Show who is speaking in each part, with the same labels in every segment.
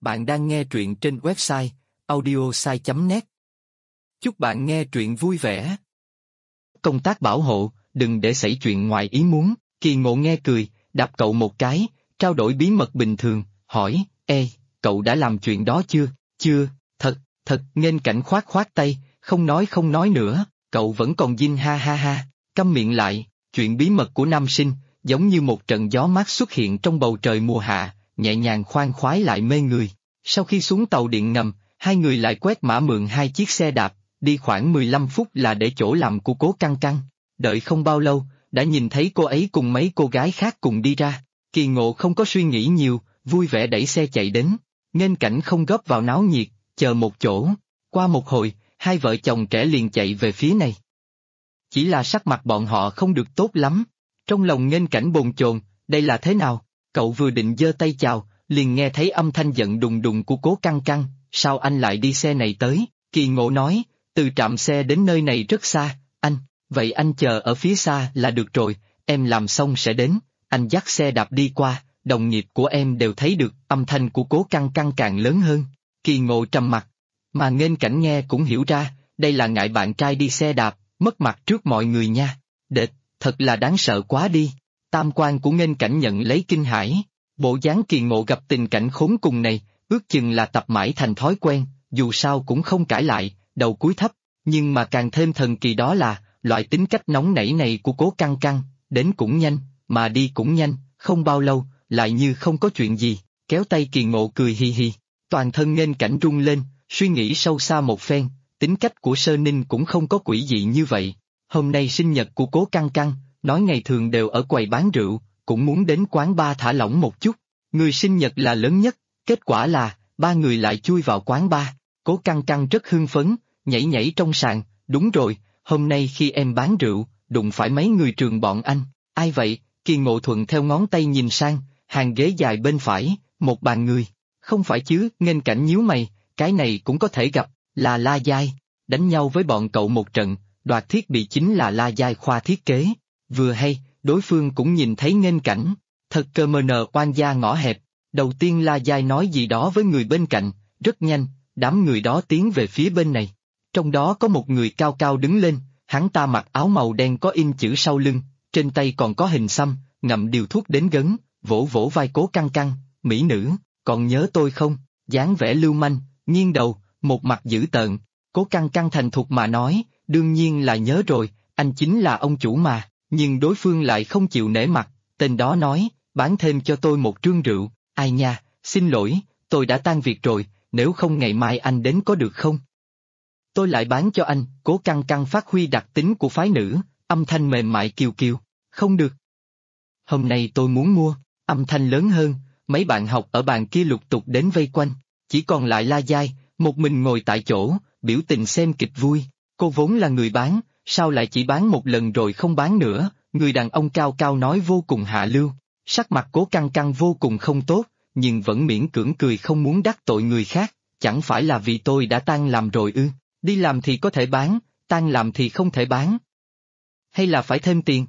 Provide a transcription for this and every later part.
Speaker 1: Bạn đang nghe truyện trên website audiosai.net. Chúc bạn nghe truyện vui vẻ. Công tác bảo hộ, đừng để xảy chuyện ngoài ý muốn. Kỳ Ngộ nghe cười, đạp cậu một cái, trao đổi bí mật bình thường, hỏi, ê, cậu đã làm chuyện đó chưa? Chưa, thật, Nghênh Cảnh khoát khoát tay, không nói nữa, cậu vẫn còn dinh ha ha ha, câm miệng lại. Chuyện bí mật của nam sinh, giống như một trận gió mát xuất hiện trong bầu trời mùa hạ, nhẹ nhàng khoan khoái lại mê người. Sau khi xuống tàu điện ngầm, hai người lại quét mã mượn hai chiếc xe đạp, đi khoảng 15 phút là để chỗ làm của Cố Căng Căng. Đợi không bao lâu, đã nhìn thấy cô ấy cùng mấy cô gái khác cùng đi ra. Kỳ Ngộ không có suy nghĩ nhiều, vui vẻ đẩy xe chạy đến. Nghênh Cảnh không góp vào náo nhiệt, chờ một chỗ. Qua một hồi, hai vợ chồng trẻ liền chạy về phía này. Chỉ là sắc mặt bọn họ không được tốt lắm. Trong lòng Nghênh Cảnh bồn chồn, đây là thế nào? Cậu vừa định giơ tay chào, liền nghe thấy âm thanh giận đùng đùng của Cố Căng Căng, sao anh lại đi xe này tới? Kỳ Ngộ nói, từ trạm xe đến nơi này rất xa, vậy anh chờ ở phía xa là được rồi, em làm xong sẽ đến. Anh dắt xe đạp đi qua, đồng nghiệp của em đều thấy được. Âm thanh của Cố Căng Căng càng lớn hơn. Kỳ Ngộ trầm mặt, mà Nghênh Cảnh nghe cũng hiểu ra, đây là ngại bạn trai đi xe đạp, mất mặt trước mọi người nha. Đệt, thật là đáng sợ quá đi. Tam quan của Nghênh Cảnh nhận lấy kinh hãi. Bộ dáng Kỳ Ngộ gặp tình cảnh khốn cùng này, ước chừng là tập mãi thành thói quen, dù sao cũng không cãi lại, đầu cúi thấp. Nhưng mà càng thêm thần kỳ đó là, loại tính cách nóng nảy này của Cố Căng Căng, đến cũng nhanh, mà đi cũng nhanh, không bao lâu, lại như không có chuyện gì, kéo tay Kỳ Ngộ cười hi hi. Toàn thân Nghênh Cảnh rung lên, suy nghĩ sâu xa một phen, tính cách của Sơ Ninh cũng không có quỷ dị như vậy. Hôm nay sinh nhật của Cố Căng Căng, nói ngày thường đều ở quầy bán rượu, cũng muốn đến quán bar thả lỏng một chút. Người sinh nhật là lớn nhất, kết quả là, ba người lại chui vào quán bar. Cố Căng Căng rất hưng phấn, nhảy nhảy trong sàn, đúng rồi, hôm nay khi em bán rượu, đụng phải mấy người trường bọn anh. Ai vậy? Kỳ Ngộ thuận theo ngón tay nhìn sang, hàng ghế dài bên phải, một bàn người. Không phải chứ? Nghênh Cảnh nhíu mày, cái này cũng có thể gặp, là La Giai. Đánh nhau với bọn cậu một trận, đoạt thiết bị chính là La Giai khoa thiết kế. Vừa hay, đối phương cũng nhìn thấy Nghênh Cảnh. Thật cơ mờ nờ oan gia ngõ hẹp. Đầu tiên La Giai nói gì đó với người bên cạnh, rất nhanh, đám người đó tiến về phía bên này. Trong đó có một người cao cao đứng lên, hắn ta mặc áo màu đen có in chữ sau lưng, trên tay còn có hình xăm, ngậm điều thuốc đến gấn, vỗ vỗ vai Cố Căng Căng, mỹ nữ, còn nhớ tôi không? Dáng vẻ lưu manh, nghiêng đầu, một mặt dữ tợn. Cố Căng Căng thành thục mà nói, đương nhiên là nhớ rồi, anh chính là ông chủ mà, nhưng đối phương lại không chịu nể mặt, tên đó nói, bán thêm cho tôi một trương rượu. Ai nha, xin lỗi, tôi đã tan việc rồi, nếu không ngày mai anh đến có được không? Tôi lại bán cho anh. Cố Căng Căng phát huy đặc tính của phái nữ, âm thanh mềm mại kiều kiều. Không được. Hôm nay tôi muốn mua. Âm thanh lớn hơn, mấy bạn học ở bàn kia lục tục đến vây quanh, chỉ còn lại La Giai, một mình ngồi tại chỗ, biểu tình xem kịch vui. Cô vốn là người bán, sao lại chỉ bán một lần rồi không bán nữa? Người đàn ông cao cao nói vô cùng hạ lưu. Sắc mặt Cố Căng Căng vô cùng không tốt, nhưng vẫn miễn cưỡng cười không muốn đắc tội người khác. Chẳng phải là vì tôi đã tan làm rồi ư? Đi làm thì có thể bán, tan làm thì không thể bán. Hay là phải thêm tiền?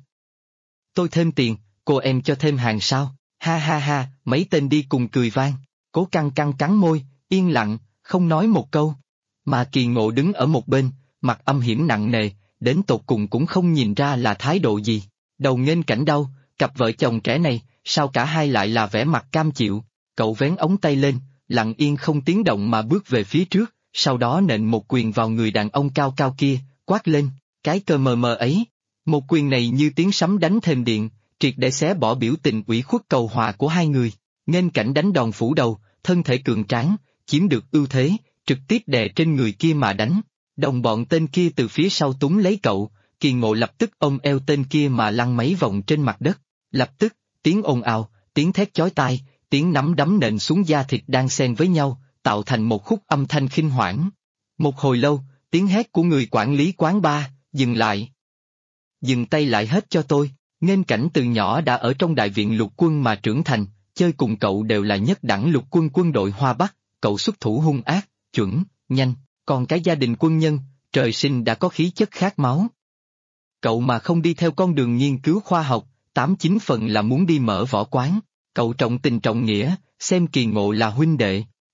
Speaker 1: Tôi thêm tiền, cô em cho thêm hàng sao? Ha ha ha, mấy tên đi cùng cười vang. Cố Căng Căng cắn môi, yên lặng, không nói một câu. Mà Kỳ Ngộ đứng ở một bên, mặt âm hiểm nặng nề, đến tột cùng cũng không nhìn ra là thái độ gì. Đầu Nghênh Cảnh đau, cặp vợ chồng trẻ này, sao cả hai lại là vẻ mặt cam chịu? Cậu vén ống tay lên, lặng yên không tiếng động mà bước về phía trước, sau đó nện một quyền vào người đàn ông cao cao kia, quát lên, cái cơ mờ mờ ấy. Một quyền này như tiếng sấm đánh thềm điện, triệt để xé bỏ biểu tình ủy khuất cầu hòa của hai người. Nghênh Cảnh đánh đòn phủ đầu, thân thể cường tráng, chiếm được ưu thế, trực tiếp đè trên người kia mà đánh. Đồng bọn tên kia từ phía sau túm lấy cậu, Kỳ Ngộ lập tức ôm eo tên kia mà lăn mấy vòng trên mặt đất. Lập tức, tiếng ồn ào, tiếng thét chói tai, tiếng nắm đấm nện xuống da thịt đang xen với nhau, tạo thành một khúc âm thanh khinh hoảng. Một hồi lâu, tiếng hét của người quản lý quán bar, dừng lại. Dừng tay lại hết cho tôi. Nghênh Cảnh từ nhỏ đã ở trong đại viện lục quân mà trưởng thành, chơi cùng cậu đều là nhất đẳng lục quân quân đội Hoa Bắc, cậu xuất thủ hung ác, chuẩn, nhanh, còn cái gia đình quân nhân, trời sinh đã có khí chất khát máu. Cậu mà không đi theo con đường nghiên cứu khoa học, 89 phần là muốn đi mở võ quán. Cậu trọng tình trọng nghĩa, xem Kỳ Ngộ là huynh đệ.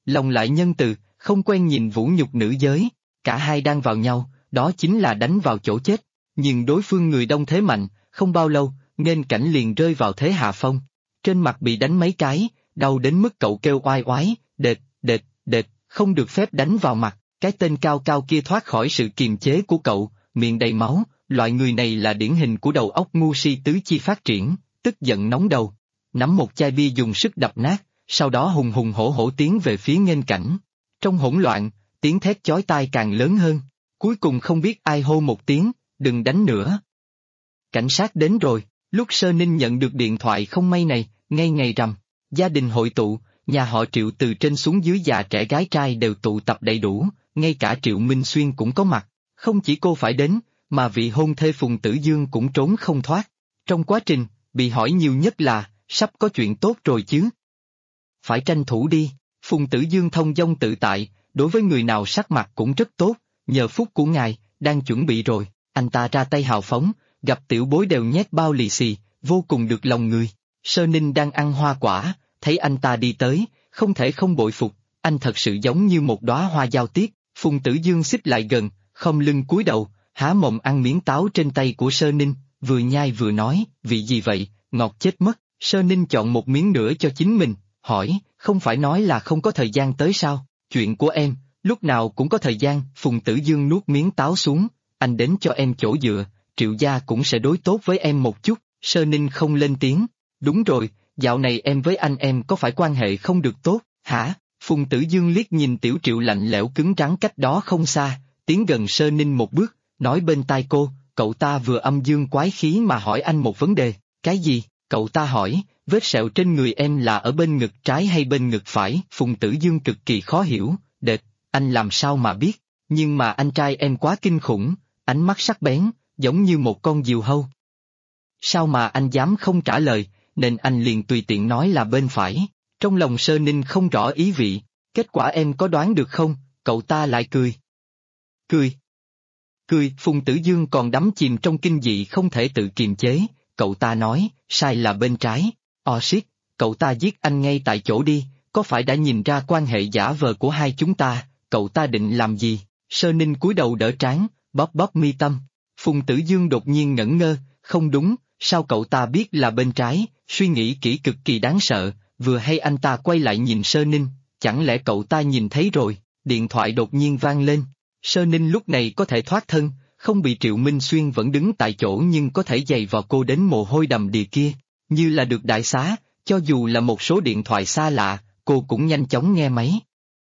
Speaker 1: lòng lại nhân từ, không quen nhìn vũ nhục nữ giới, cả hai đang vào nhau, đó chính là đánh vào chỗ chết. Nhưng đối phương người đông thế mạnh, không bao lâu, Nghênh Cảnh liền rơi vào thế hạ phong. Trên mặt bị đánh mấy cái, đau đến mức cậu kêu oai oái, đệt, đệt, đệt, không được phép đánh vào mặt. Cái tên cao cao kia thoát khỏi sự kiềm chế của cậu, miệng đầy máu, loại người này là điển hình của đầu óc ngu si tứ chi phát triển, tức giận nóng đầu. Nắm một chai bia dùng sức đập nát, sau đó hùng hùng hổ hổ tiến về phía Nghênh Cảnh. Trong hỗn loạn, tiếng thét chói tai càng lớn hơn. Cuối cùng không biết ai hô một tiếng, đừng đánh nữa. Cảnh sát đến rồi, lúc Sơ Ninh nhận được điện thoại không may này, ngay ngày rằm, gia đình hội tụ, nhà họ Triệu từ trên xuống dưới già trẻ gái trai đều tụ tập đầy đủ, ngay cả Triệu Minh Xuyên cũng có mặt. Không chỉ cô phải đến, mà vị hôn thê Phùng Tử Dương cũng trốn không thoát. Trong quá trình, bị hỏi nhiều nhất là, sắp có chuyện tốt rồi chứ? Phải tranh thủ đi, Phùng Tử Dương thông dong tự tại, đối với người nào sắc mặt cũng rất tốt, nhờ phúc của ngài, đang chuẩn bị rồi, anh ta ra tay hào phóng, gặp tiểu bối đều nhét bao lì xì, vô cùng được lòng người. Sơ Ninh đang ăn hoa quả, thấy anh ta đi tới, không thể không bội phục, anh thật sự giống như một đóa hoa giao tiết. Phùng Tử Dương xích lại gần, khom lưng cúi đầu, há mồm ăn miếng táo trên tay của Sơ Ninh, vừa nhai vừa nói, vị gì vậy, ngọt chết mất. Sơ Ninh chọn một miếng nữa cho chính mình, hỏi, không phải nói là không có thời gian tới sao, chuyện của em, lúc nào cũng có thời gian. Phùng Tử Dương nuốt miếng táo xuống, anh đến cho em chỗ dựa, Triệu gia cũng sẽ đối tốt với em một chút. Sơ Ninh không lên tiếng, đúng rồi, dạo này em với anh em có phải quan hệ không được tốt, hả? Phùng Tử Dương liếc nhìn Tiểu Triệu lạnh lẽo cứng rắn cách đó không xa, tiến gần Sơ Ninh một bước, nói bên tai cô, cậu ta vừa âm dương quái khí mà hỏi anh một vấn đề, cái gì? Cậu ta hỏi, vết sẹo trên người em là ở bên ngực trái hay bên ngực phải? Phùng Tử Dương cực kỳ khó hiểu, đệt, anh làm sao mà biết, nhưng mà anh trai em quá kinh khủng, ánh mắt sắc bén, giống như một con diều hâu. Sao mà anh dám không trả lời, nên anh liền tùy tiện nói là bên phải. Trong lòng Sơ Ninh không rõ ý vị, kết quả em có đoán được không? Cậu ta lại cười. Cười, Phùng Tử Dương còn đắm chìm trong kinh dị không thể tự kiềm chế, cậu ta nói, sai là bên trái. Shit, cậu ta giết anh ngay tại chỗ đi, có phải đã nhìn ra quan hệ giả vờ của hai chúng ta, cậu ta định làm gì? Sơ Ninh cúi đầu đỡ trán, bóp bóp mi tâm. Phùng Tử Dương đột nhiên ngẩn ngơ, không đúng, sao cậu ta biết là bên trái, suy nghĩ kỹ cực kỳ đáng sợ, vừa hay anh ta quay lại nhìn Sơ Ninh, chẳng lẽ cậu ta nhìn thấy rồi, điện thoại đột nhiên vang lên. Sơ Ninh lúc này có thể thoát thân, không bị Triệu Minh Xuyên vẫn đứng tại chỗ nhưng có thể giày vào cô đến mồ hôi đầm đìa kia, như là được đại xá, cho dù là một số điện thoại xa lạ, cô cũng nhanh chóng nghe máy.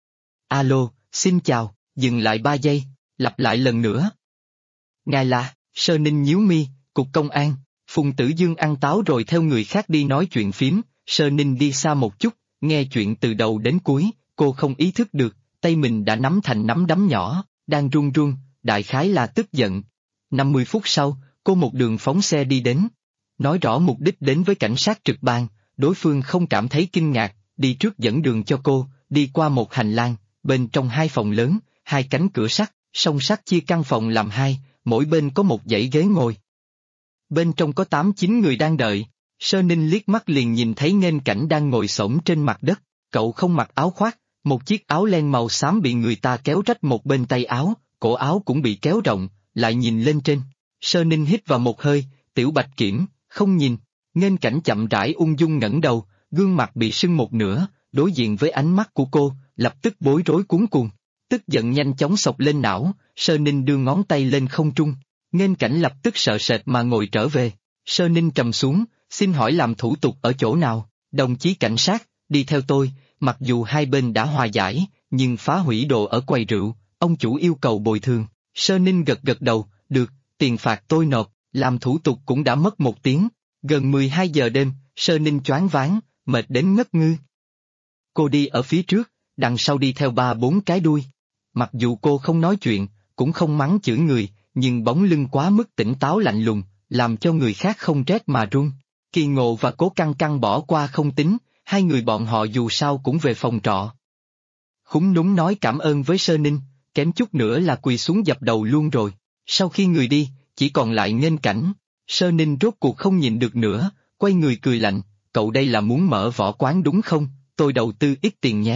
Speaker 1: Alo, xin chào, dừng lại 3 giây, lặp lại lần nữa. Ngài là, Sơ Ninh nhíu mi, cục công an. Phùng Tử Dương ăn táo rồi theo người khác đi nói chuyện phím, Sơ Ninh đi xa một chút, nghe chuyện từ đầu đến cuối, cô không ý thức được, tay mình đã nắm thành nắm đấm nhỏ, đang run run, đại khái là tức giận. 50 phút sau, cô một đường phóng xe đi đến. Nói rõ mục đích đến với cảnh sát trực ban, đối phương không cảm thấy kinh ngạc, đi trước dẫn đường cho cô, đi qua một hành lang, bên trong 2 phòng lớn, 2 cánh cửa sắt, song sắt chia căn phòng làm 2, mỗi bên có một dãy ghế ngồi. Bên trong có 8-9 người đang đợi, Sơ Ninh liếc mắt liền nhìn thấy Nghênh Cảnh đang ngồi xổm trên mặt đất, cậu không mặc áo khoác, một chiếc áo len màu xám bị người ta kéo rách một bên tay áo, cổ áo cũng bị kéo rộng, lại nhìn lên trên. Sơ Ninh hít vào một hơi, Tiểu Bạch Kiểm, không nhìn. Nghênh Cảnh chậm rãi ung dung ngẩng đầu, gương mặt bị sưng một nửa, đối diện với ánh mắt của cô, lập tức bối rối cuống cuồng. Tức giận nhanh chóng xộc lên não, Sơ Ninh đưa ngón tay lên không trung. Nghênh Cảnh lập tức sợ sệt mà ngồi trở về. Sơ Ninh trầm xuống, xin hỏi làm thủ tục ở chỗ nào? Đồng chí cảnh sát, đi theo tôi. Mặc dù hai bên đã hòa giải, nhưng phá hủy đồ ở quầy rượu, ông chủ yêu cầu bồi thường. Sơ Ninh gật gật đầu, được, tiền phạt tôi nộp. Làm thủ tục cũng đã mất 1 tiếng. Gần 12 giờ đêm, Sơ Ninh choáng váng, mệt đến ngất ngư. Cô đi ở phía trước, đằng sau đi theo 3-4 cái đuôi. Mặc dù cô không nói chuyện, cũng không mắng chửi người, nhưng bóng lưng quá mức tỉnh táo lạnh lùng, làm cho người khác không rét mà run. Kỳ Ngộ và Cố Căng Căng bỏ qua không tính, 2 người bọn họ dù sao cũng về phòng trọ. Khúng núm nói cảm ơn với Sơ Ninh, kém chút nữa là quỳ xuống dập đầu luôn rồi. Sau khi người đi, chỉ còn lại Nghênh Cảnh. Sơ Ninh rốt cuộc không nhịn được nữa, quay người cười lạnh, cậu đây là muốn mở võ quán đúng không? Tôi đầu tư ít tiền nhé.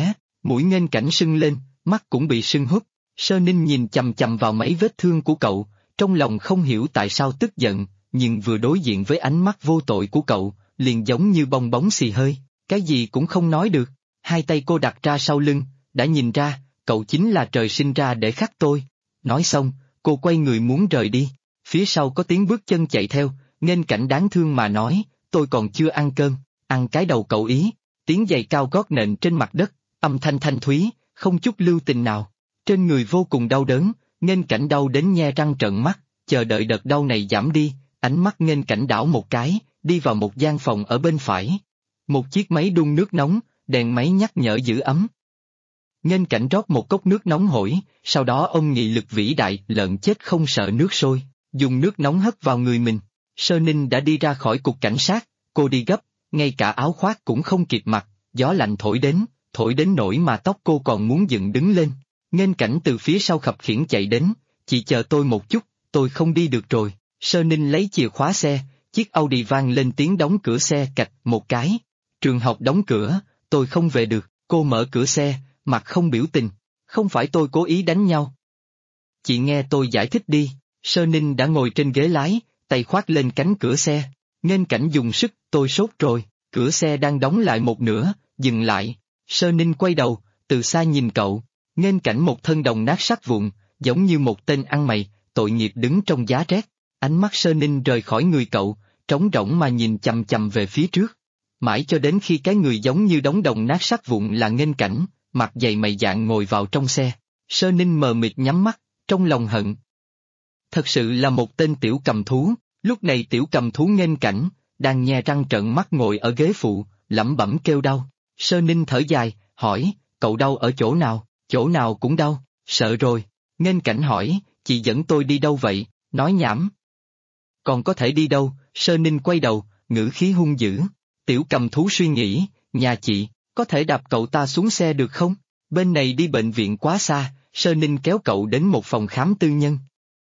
Speaker 1: Mũi Nghênh Cảnh sưng lên, mắt cũng bị sưng húp. Sơ Ninh nhìn chằm chằm vào mấy vết thương của cậu, trong lòng không hiểu tại sao tức giận, nhưng vừa đối diện với ánh mắt vô tội của cậu, liền giống như bong bóng xì hơi, cái gì cũng không nói được. Hai tay cô đặt ra sau lưng, đã nhìn ra, cậu chính là trời sinh ra để khắc tôi. Nói xong, cô quay người muốn rời đi. Phía sau có tiếng bước chân chạy theo, Nghênh Cảnh đáng thương mà nói, tôi còn chưa ăn cơm, ăn cái đầu cậu ý. Tiếng giày cao gót nện trên mặt đất, âm thanh thanh thúy, không chút lưu tình nào. Trên người vô cùng đau đớn, Nghênh Cảnh đau đến nhe răng trợn mắt, chờ đợi đợt đau này giảm đi, ánh mắt Nghênh Cảnh đảo một cái, đi vào một gian phòng ở bên phải. Một chiếc máy đun nước nóng, đèn máy nhắc nhở giữ ấm. Nghênh Cảnh rót một cốc nước nóng hổi, sau đó ông nghị lực vĩ đại, lợn chết không sợ nước sôi, dùng nước nóng hất vào người mình. Sơ Ninh đã đi ra khỏi cục cảnh sát, cô đi gấp, ngay cả áo khoác cũng không kịp mặc, gió lạnh thổi đến nỗi mà tóc cô còn muốn dựng đứng lên. Nghênh Cảnh từ phía sau khập khiễng chạy đến, chị chờ tôi một chút, tôi không đi được rồi. Sơ Ninh lấy chìa khóa xe, chiếc Audi vang lên tiếng đóng cửa xe cạch một cái. Trường học đóng cửa, tôi không về được, cô mở cửa xe, mặt không biểu tình, không phải tôi cố ý đánh nhau. Chị nghe tôi giải thích đi. Sơ Ninh đã ngồi trên ghế lái, tay khoác lên cánh cửa xe. Nghênh Cảnh dùng sức, tôi sốt rồi, cửa xe đang đóng lại một nửa, dừng lại. Sơ Ninh quay đầu, từ xa nhìn cậu. Nghênh Cảnh một thân đồng nát sắt vụn, giống như một tên ăn mày, tội nghiệp đứng trong giá rét. Ánh mắt Sơ Ninh rời khỏi người cậu, trống rỗng mà nhìn chằm chằm về phía trước. Mãi cho đến khi cái người giống như đống đồng nát sắt vụn là Nghênh Cảnh, mặt dày mày dạn ngồi vào trong xe. Sơ Ninh mờ mịt nhắm mắt, trong lòng hận. Thật sự là một tên tiểu cầm thú. Lúc này tiểu cầm thú Nghênh Cảnh, đang nhe răng trợn mắt ngồi ở ghế phụ, lẩm bẩm kêu đau. Sơ Ninh thở dài, hỏi, cậu đau ở chỗ nào cũng đau, sợ rồi. Nghênh Cảnh hỏi, chị dẫn tôi đi đâu vậy, nói nhảm. Còn có thể đi đâu, Sơ Ninh quay đầu, ngữ khí hung dữ. Tiểu cầm thú suy nghĩ, nhà chị, có thể đạp cậu ta xuống xe được không? Bên này đi bệnh viện quá xa, Sơ Ninh kéo cậu đến một phòng khám tư nhân.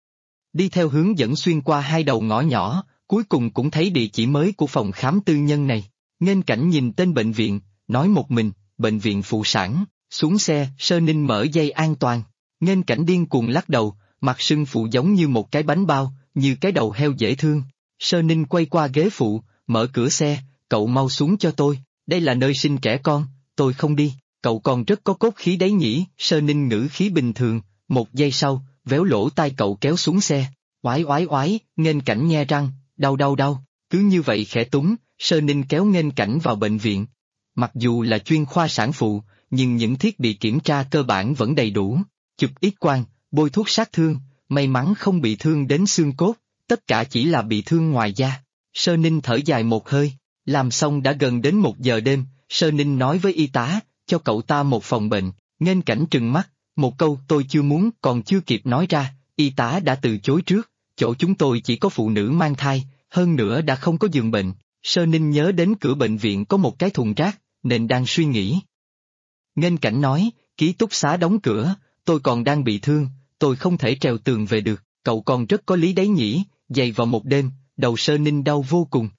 Speaker 1: Đi theo hướng dẫn xuyên qua hai đầu ngõ nhỏ, cuối cùng cũng thấy địa chỉ mới của phòng khám tư nhân này. Nghênh Cảnh nhìn tên bệnh viện, nói một mình, bệnh viện phụ sản. Xuống xe, Sơ Ninh mở dây an toàn. Nghênh Cảnh điên cuồng lắc đầu, mặt sưng phụ giống như một cái bánh bao, như cái đầu heo dễ thương. Sơ Ninh quay qua ghế phụ, mở cửa xe, cậu mau xuống cho tôi, đây là nơi sinh trẻ con, tôi không đi, cậu còn rất có cốt khí đấy nhỉ. Sơ Ninh ngữ khí bình thường, một giây sau, véo lỗ tai cậu kéo xuống xe. Oái oái oái, Nghênh Cảnh nhe răng, đau, cứ như vậy khẽ túng, Sơ Ninh kéo Nghênh Cảnh vào bệnh viện. Mặc dù là chuyên khoa sản phụ, nhưng những thiết bị kiểm tra cơ bản vẫn đầy đủ, chụp X-quang, bôi thuốc sát thương, may mắn không bị thương đến xương cốt, tất cả chỉ là bị thương ngoài da. Sơ Ninh thở dài một hơi, làm xong đã gần đến 1 giờ đêm, Sơ Ninh nói với y tá, cho cậu ta một phòng bệnh. Nghênh Cảnh trừng mắt, một câu tôi chưa muốn còn chưa kịp nói ra, y tá đã từ chối trước, chỗ chúng tôi chỉ có phụ nữ mang thai, hơn nữa đã không có giường bệnh. Sơ Ninh nhớ đến cửa bệnh viện có một cái thùng rác, nên đang suy nghĩ. Nghênh Cảnh nói, ký túc xá đóng cửa, tôi còn đang bị thương, tôi không thể trèo tường về được, cậu còn rất có lý đấy nhỉ. Dày vào một đêm, đầu Sơ Ninh đau vô cùng.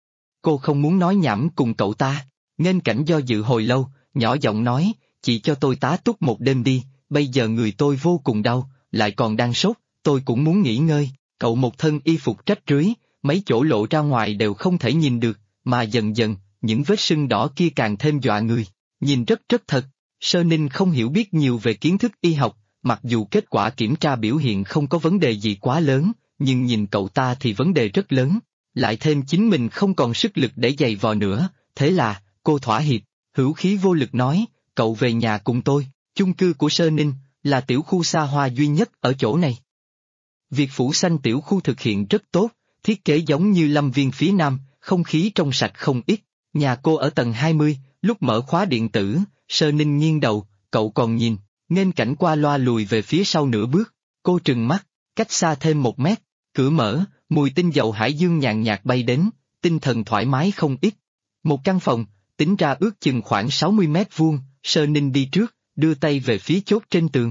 Speaker 1: Cô không muốn nói nhảm cùng cậu ta. Nghênh Cảnh do dự hồi lâu, nhỏ giọng nói, chị cho tôi tá túc một đêm đi, bây giờ người tôi vô cùng đau, lại còn đang sốt, tôi cũng muốn nghỉ ngơi. Cậu một thân y phục rách rưới, mấy chỗ lộ ra ngoài đều không thể nhìn được, mà dần dần, những vết sưng đỏ kia càng thêm dọa người, nhìn rất thật. Sơ Ninh không hiểu biết nhiều về kiến thức y học, mặc dù kết quả kiểm tra biểu hiện không có vấn đề gì quá lớn, nhưng nhìn cậu ta thì vấn đề rất lớn, lại thêm chính mình không còn sức lực để giày vò nữa, thế là, cô thỏa hiệp, hữu khí vô lực nói, cậu về nhà cùng tôi. Chung cư của Sơ Ninh, là tiểu khu xa hoa duy nhất ở chỗ này. Việc phủ xanh tiểu khu thực hiện rất tốt, thiết kế giống như lâm viên phía nam, không khí trong sạch không ít. Nhà cô ở tầng 20, lúc mở khóa điện tử, Sơ Ninh nghiêng đầu, cậu còn nhìn. Nghênh Cảnh qua loa lùi về phía sau nửa bước, cô trừng mắt, cách xa thêm 1 mét, cửa mở, mùi tinh dầu hải dương nhàn nhạt bay đến, tinh thần thoải mái không ít. Một căn phòng, tính ra ước chừng khoảng 60 mét vuông, Sơ Ninh đi trước, đưa tay về phía chốt trên tường,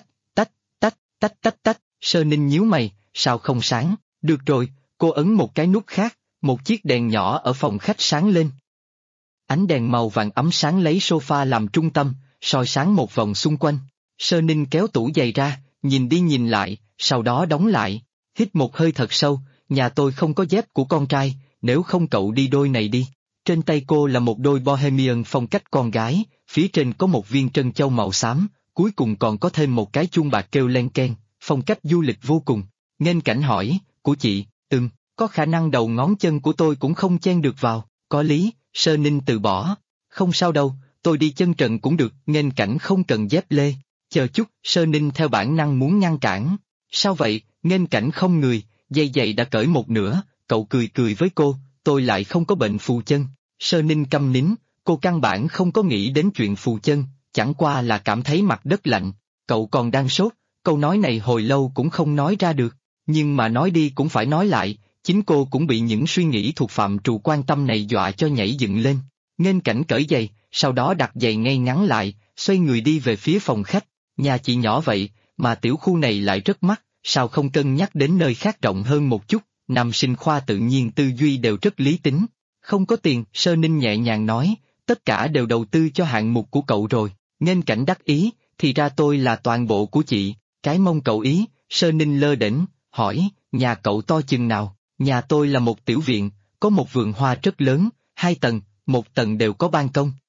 Speaker 1: tách, Sơ Ninh nhíu mày, sao không sáng, được rồi, cô ấn một cái nút khác, một chiếc đèn nhỏ ở phòng khách sáng lên. Ánh đèn màu vàng ấm sáng lấy sofa làm trung tâm, soi sáng một vòng xung quanh. Sơ Ninh kéo tủ giày ra, nhìn đi nhìn lại, sau đó đóng lại. Hít một hơi thật sâu, nhà tôi không có dép của con trai, nếu không cậu đi đôi này đi. Trên tay cô là một đôi Bohemian phong cách con gái, phía trên có một viên trân châu màu xám, cuối cùng còn có thêm một cái chuông bạc kêu len keng, phong cách du lịch vô cùng. Nghênh Cảnh hỏi, của chị, có khả năng đầu ngón chân của tôi cũng không chen được vào, có lý, Sơ Ninh từ bỏ. Không sao đâu, tôi đi chân trần cũng được, Nghênh Cảnh không cần dép lê. Chờ chút, Sơ Ninh theo bản năng muốn ngăn cản. Sao vậy, Nghênh Cảnh không người, dây giày đã cởi một nửa, cậu cười cười với cô, tôi lại không có bệnh phù chân. Sơ Ninh câm nín, cô căn bản không có nghĩ đến chuyện phù chân, chẳng qua là cảm thấy mặt đất lạnh. Cậu còn đang sốt, câu nói này hồi lâu cũng không nói ra được, nhưng mà nói đi cũng phải nói lại, chính cô cũng bị những suy nghĩ thuộc phạm trù quan tâm này dọa cho nhảy dựng lên. Nghênh Cảnh cởi giày, sau đó đặt giày ngay ngắn lại, xoay người đi về phía phòng khách. Nhà chị nhỏ vậy, mà tiểu khu này lại rất mắc, sao không cân nhắc đến nơi khác rộng hơn một chút, nam sinh khoa tự nhiên tư duy đều rất lý tính. Không có tiền, Sơ Ninh nhẹ nhàng nói, tất cả đều đầu tư cho hạng mục của cậu rồi. Nghênh Cảnh đắc ý, thì ra tôi là toàn bộ của chị, cái mong cậu ý. Sơ Ninh lơ đễnh, hỏi, nhà cậu to chừng nào? Nhà tôi là một tiểu viện, có một vườn hoa rất lớn, 2 tầng, 1 tầng đều có ban công.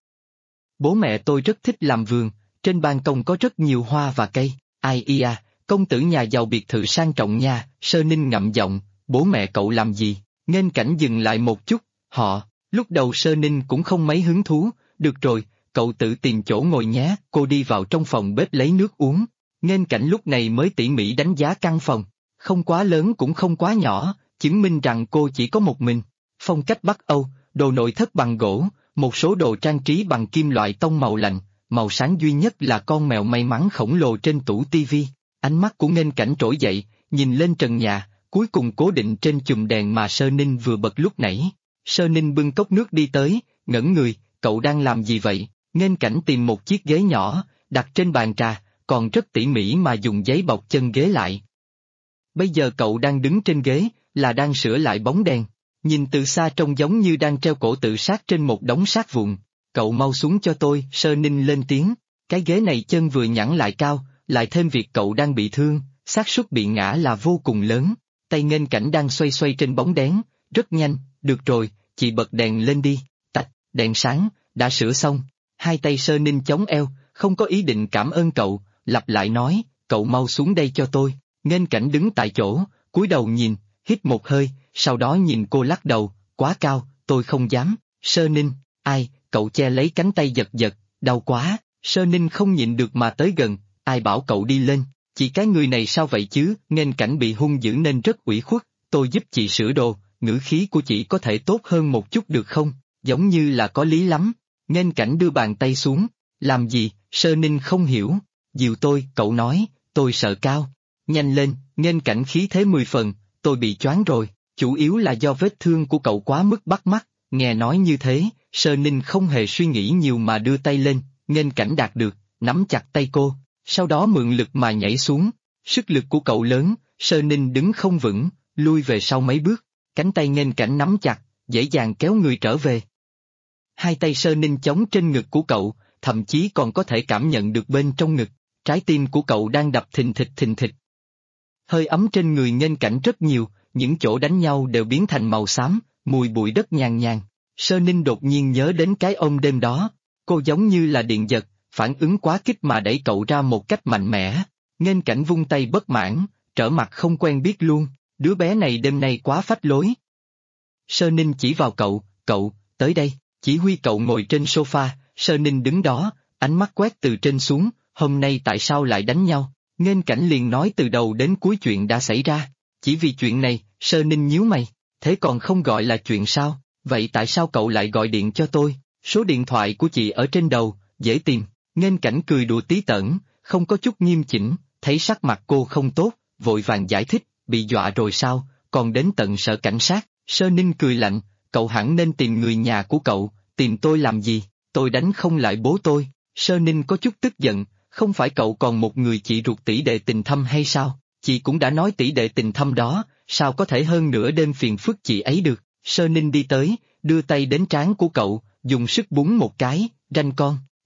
Speaker 1: Bố mẹ tôi rất thích làm vườn, trên ban công có rất nhiều hoa và cây. Ai ia, công tử nhà giàu biệt thự sang trọng nha. Sơ Ninh ngậm giọng, bố mẹ cậu làm gì? Nghênh Cảnh dừng lại một chút, lúc đầu Sơ Ninh cũng không mấy hứng thú, được rồi, cậu tự tìm chỗ ngồi nhé. Cô đi vào trong phòng bếp lấy nước uống. Nghênh Cảnh lúc này mới tỉ mỉ đánh giá căn phòng, không quá lớn cũng không quá nhỏ, chứng minh rằng cô chỉ có một mình. Phong cách Bắc Âu, đồ nội thất bằng gỗ, một số đồ trang trí bằng kim loại tông màu lạnh, màu sáng duy nhất là con mèo may mắn khổng lồ trên tủ tivi. Ánh mắt của Nghênh Cảnh trỗi dậy, nhìn lên trần nhà, cuối cùng cố định trên chùm đèn mà Sơ Ninh vừa bật lúc nãy. Sơ Ninh bưng cốc nước đi tới, ngẩn người, cậu đang làm gì vậy? Nghênh Cảnh tìm một chiếc ghế nhỏ, đặt trên bàn trà, còn rất tỉ mỉ mà dùng giấy bọc chân ghế lại. Bây giờ cậu đang đứng trên ghế, là đang sửa lại bóng đèn. Nhìn từ xa trông giống như đang treo cổ tự sát trên một đống xác vụn. Cậu mau xuống cho tôi, Sơ Ninh lên tiếng. Cái ghế này chân vừa nhẵn lại cao, lại thêm việc cậu đang bị thương, xác suất bị ngã là vô cùng lớn. Tay Nghênh Cảnh đang xoay xoay trên bóng đèn, rất nhanh, được rồi, chị bật đèn lên đi. Tạch, đèn sáng, đã sửa xong. Hai tay Sơ Ninh chống eo, không có ý định cảm ơn cậu, lặp lại nói, cậu mau xuống đây cho tôi. Nghênh Cảnh đứng tại chỗ, cúi đầu nhìn, hít một hơi, sau đó nhìn cô lắc đầu, quá cao, tôi không dám. Sơ Ninh, ai, cậu che lấy cánh tay giật giật, đau quá. Sơ Ninh không nhịn được mà tới gần, ai bảo cậu đi lên, chị cái người này sao vậy chứ? Nghênh Cảnh bị hung dữ nên rất ủy khuất, tôi giúp chị sửa đồ, ngữ khí của chị có thể tốt hơn một chút được không? Giống như là có lý lắm. Nghênh Cảnh đưa bàn tay xuống, làm gì? Sơ Ninh không hiểu. Dìu tôi, cậu nói, tôi sợ cao. Nhanh lên, Nghênh Cảnh khí thế 10 phần, tôi bị choáng rồi, chủ yếu là do vết thương của cậu quá mức bắt mắt. Nghe nói như thế, Sơ Ninh không hề suy nghĩ nhiều mà đưa tay lên, Nghênh Cảnh đạt được, nắm chặt tay cô, sau đó mượn lực mà nhảy xuống. Sức lực của cậu lớn, Sơ Ninh đứng không vững, lui về sau mấy bước, cánh tay Nghênh Cảnh nắm chặt, dễ dàng kéo người trở về. Hai tay Sơ Ninh chống trên ngực của cậu, thậm chí còn có thể cảm nhận được bên trong ngực, trái tim của cậu đang đập thình thịch thình thịch. Hơi ấm trên người Nghênh Cảnh rất nhiều, những chỗ đánh nhau đều biến thành màu xám, mùi bụi đất nhàn nhàn. Sơ Ninh đột nhiên nhớ đến cái ôm đêm đó, cô giống như là điện giật, phản ứng quá kích mà đẩy cậu ra một cách mạnh mẽ. Nghênh Cảnh vung tay bất mãn, trở mặt không quen biết luôn, đứa bé này đêm nay quá phách lối. Sơ Ninh chỉ vào cậu, tới đây, chỉ huy cậu ngồi trên sofa. Sơ Ninh đứng đó, ánh mắt quét từ trên xuống, hôm nay tại sao lại đánh nhau? Nghênh Cảnh liền nói từ đầu đến cuối chuyện đã xảy ra. Chỉ vì chuyện này, Sơ Ninh nhíu mày, thế còn không gọi là chuyện sao? Vậy tại sao cậu lại gọi điện cho tôi? Số điện thoại của chị ở trên đầu, dễ tìm. Nghênh Cảnh cười đùa tí tởn, không có chút nghiêm chỉnh, thấy sắc mặt cô không tốt, vội vàng giải thích, bị dọa rồi sao, còn đến tận sở cảnh sát. Sơ Ninh cười lạnh, cậu hẳn nên tìm người nhà của cậu, tìm tôi làm gì, tôi đánh không lại bố tôi. Sơ Ninh có chút tức giận, không phải cậu còn một người chị ruột tỷ đệ tình thâm hay sao? Chị cũng đã nói tỷ đệ tình thâm đó, sao có thể hơn nửa đêm phiền phức chị ấy được? Sơ Ninh đi tới, đưa tay đến trán của cậu, dùng sức búng một cái, ranh con.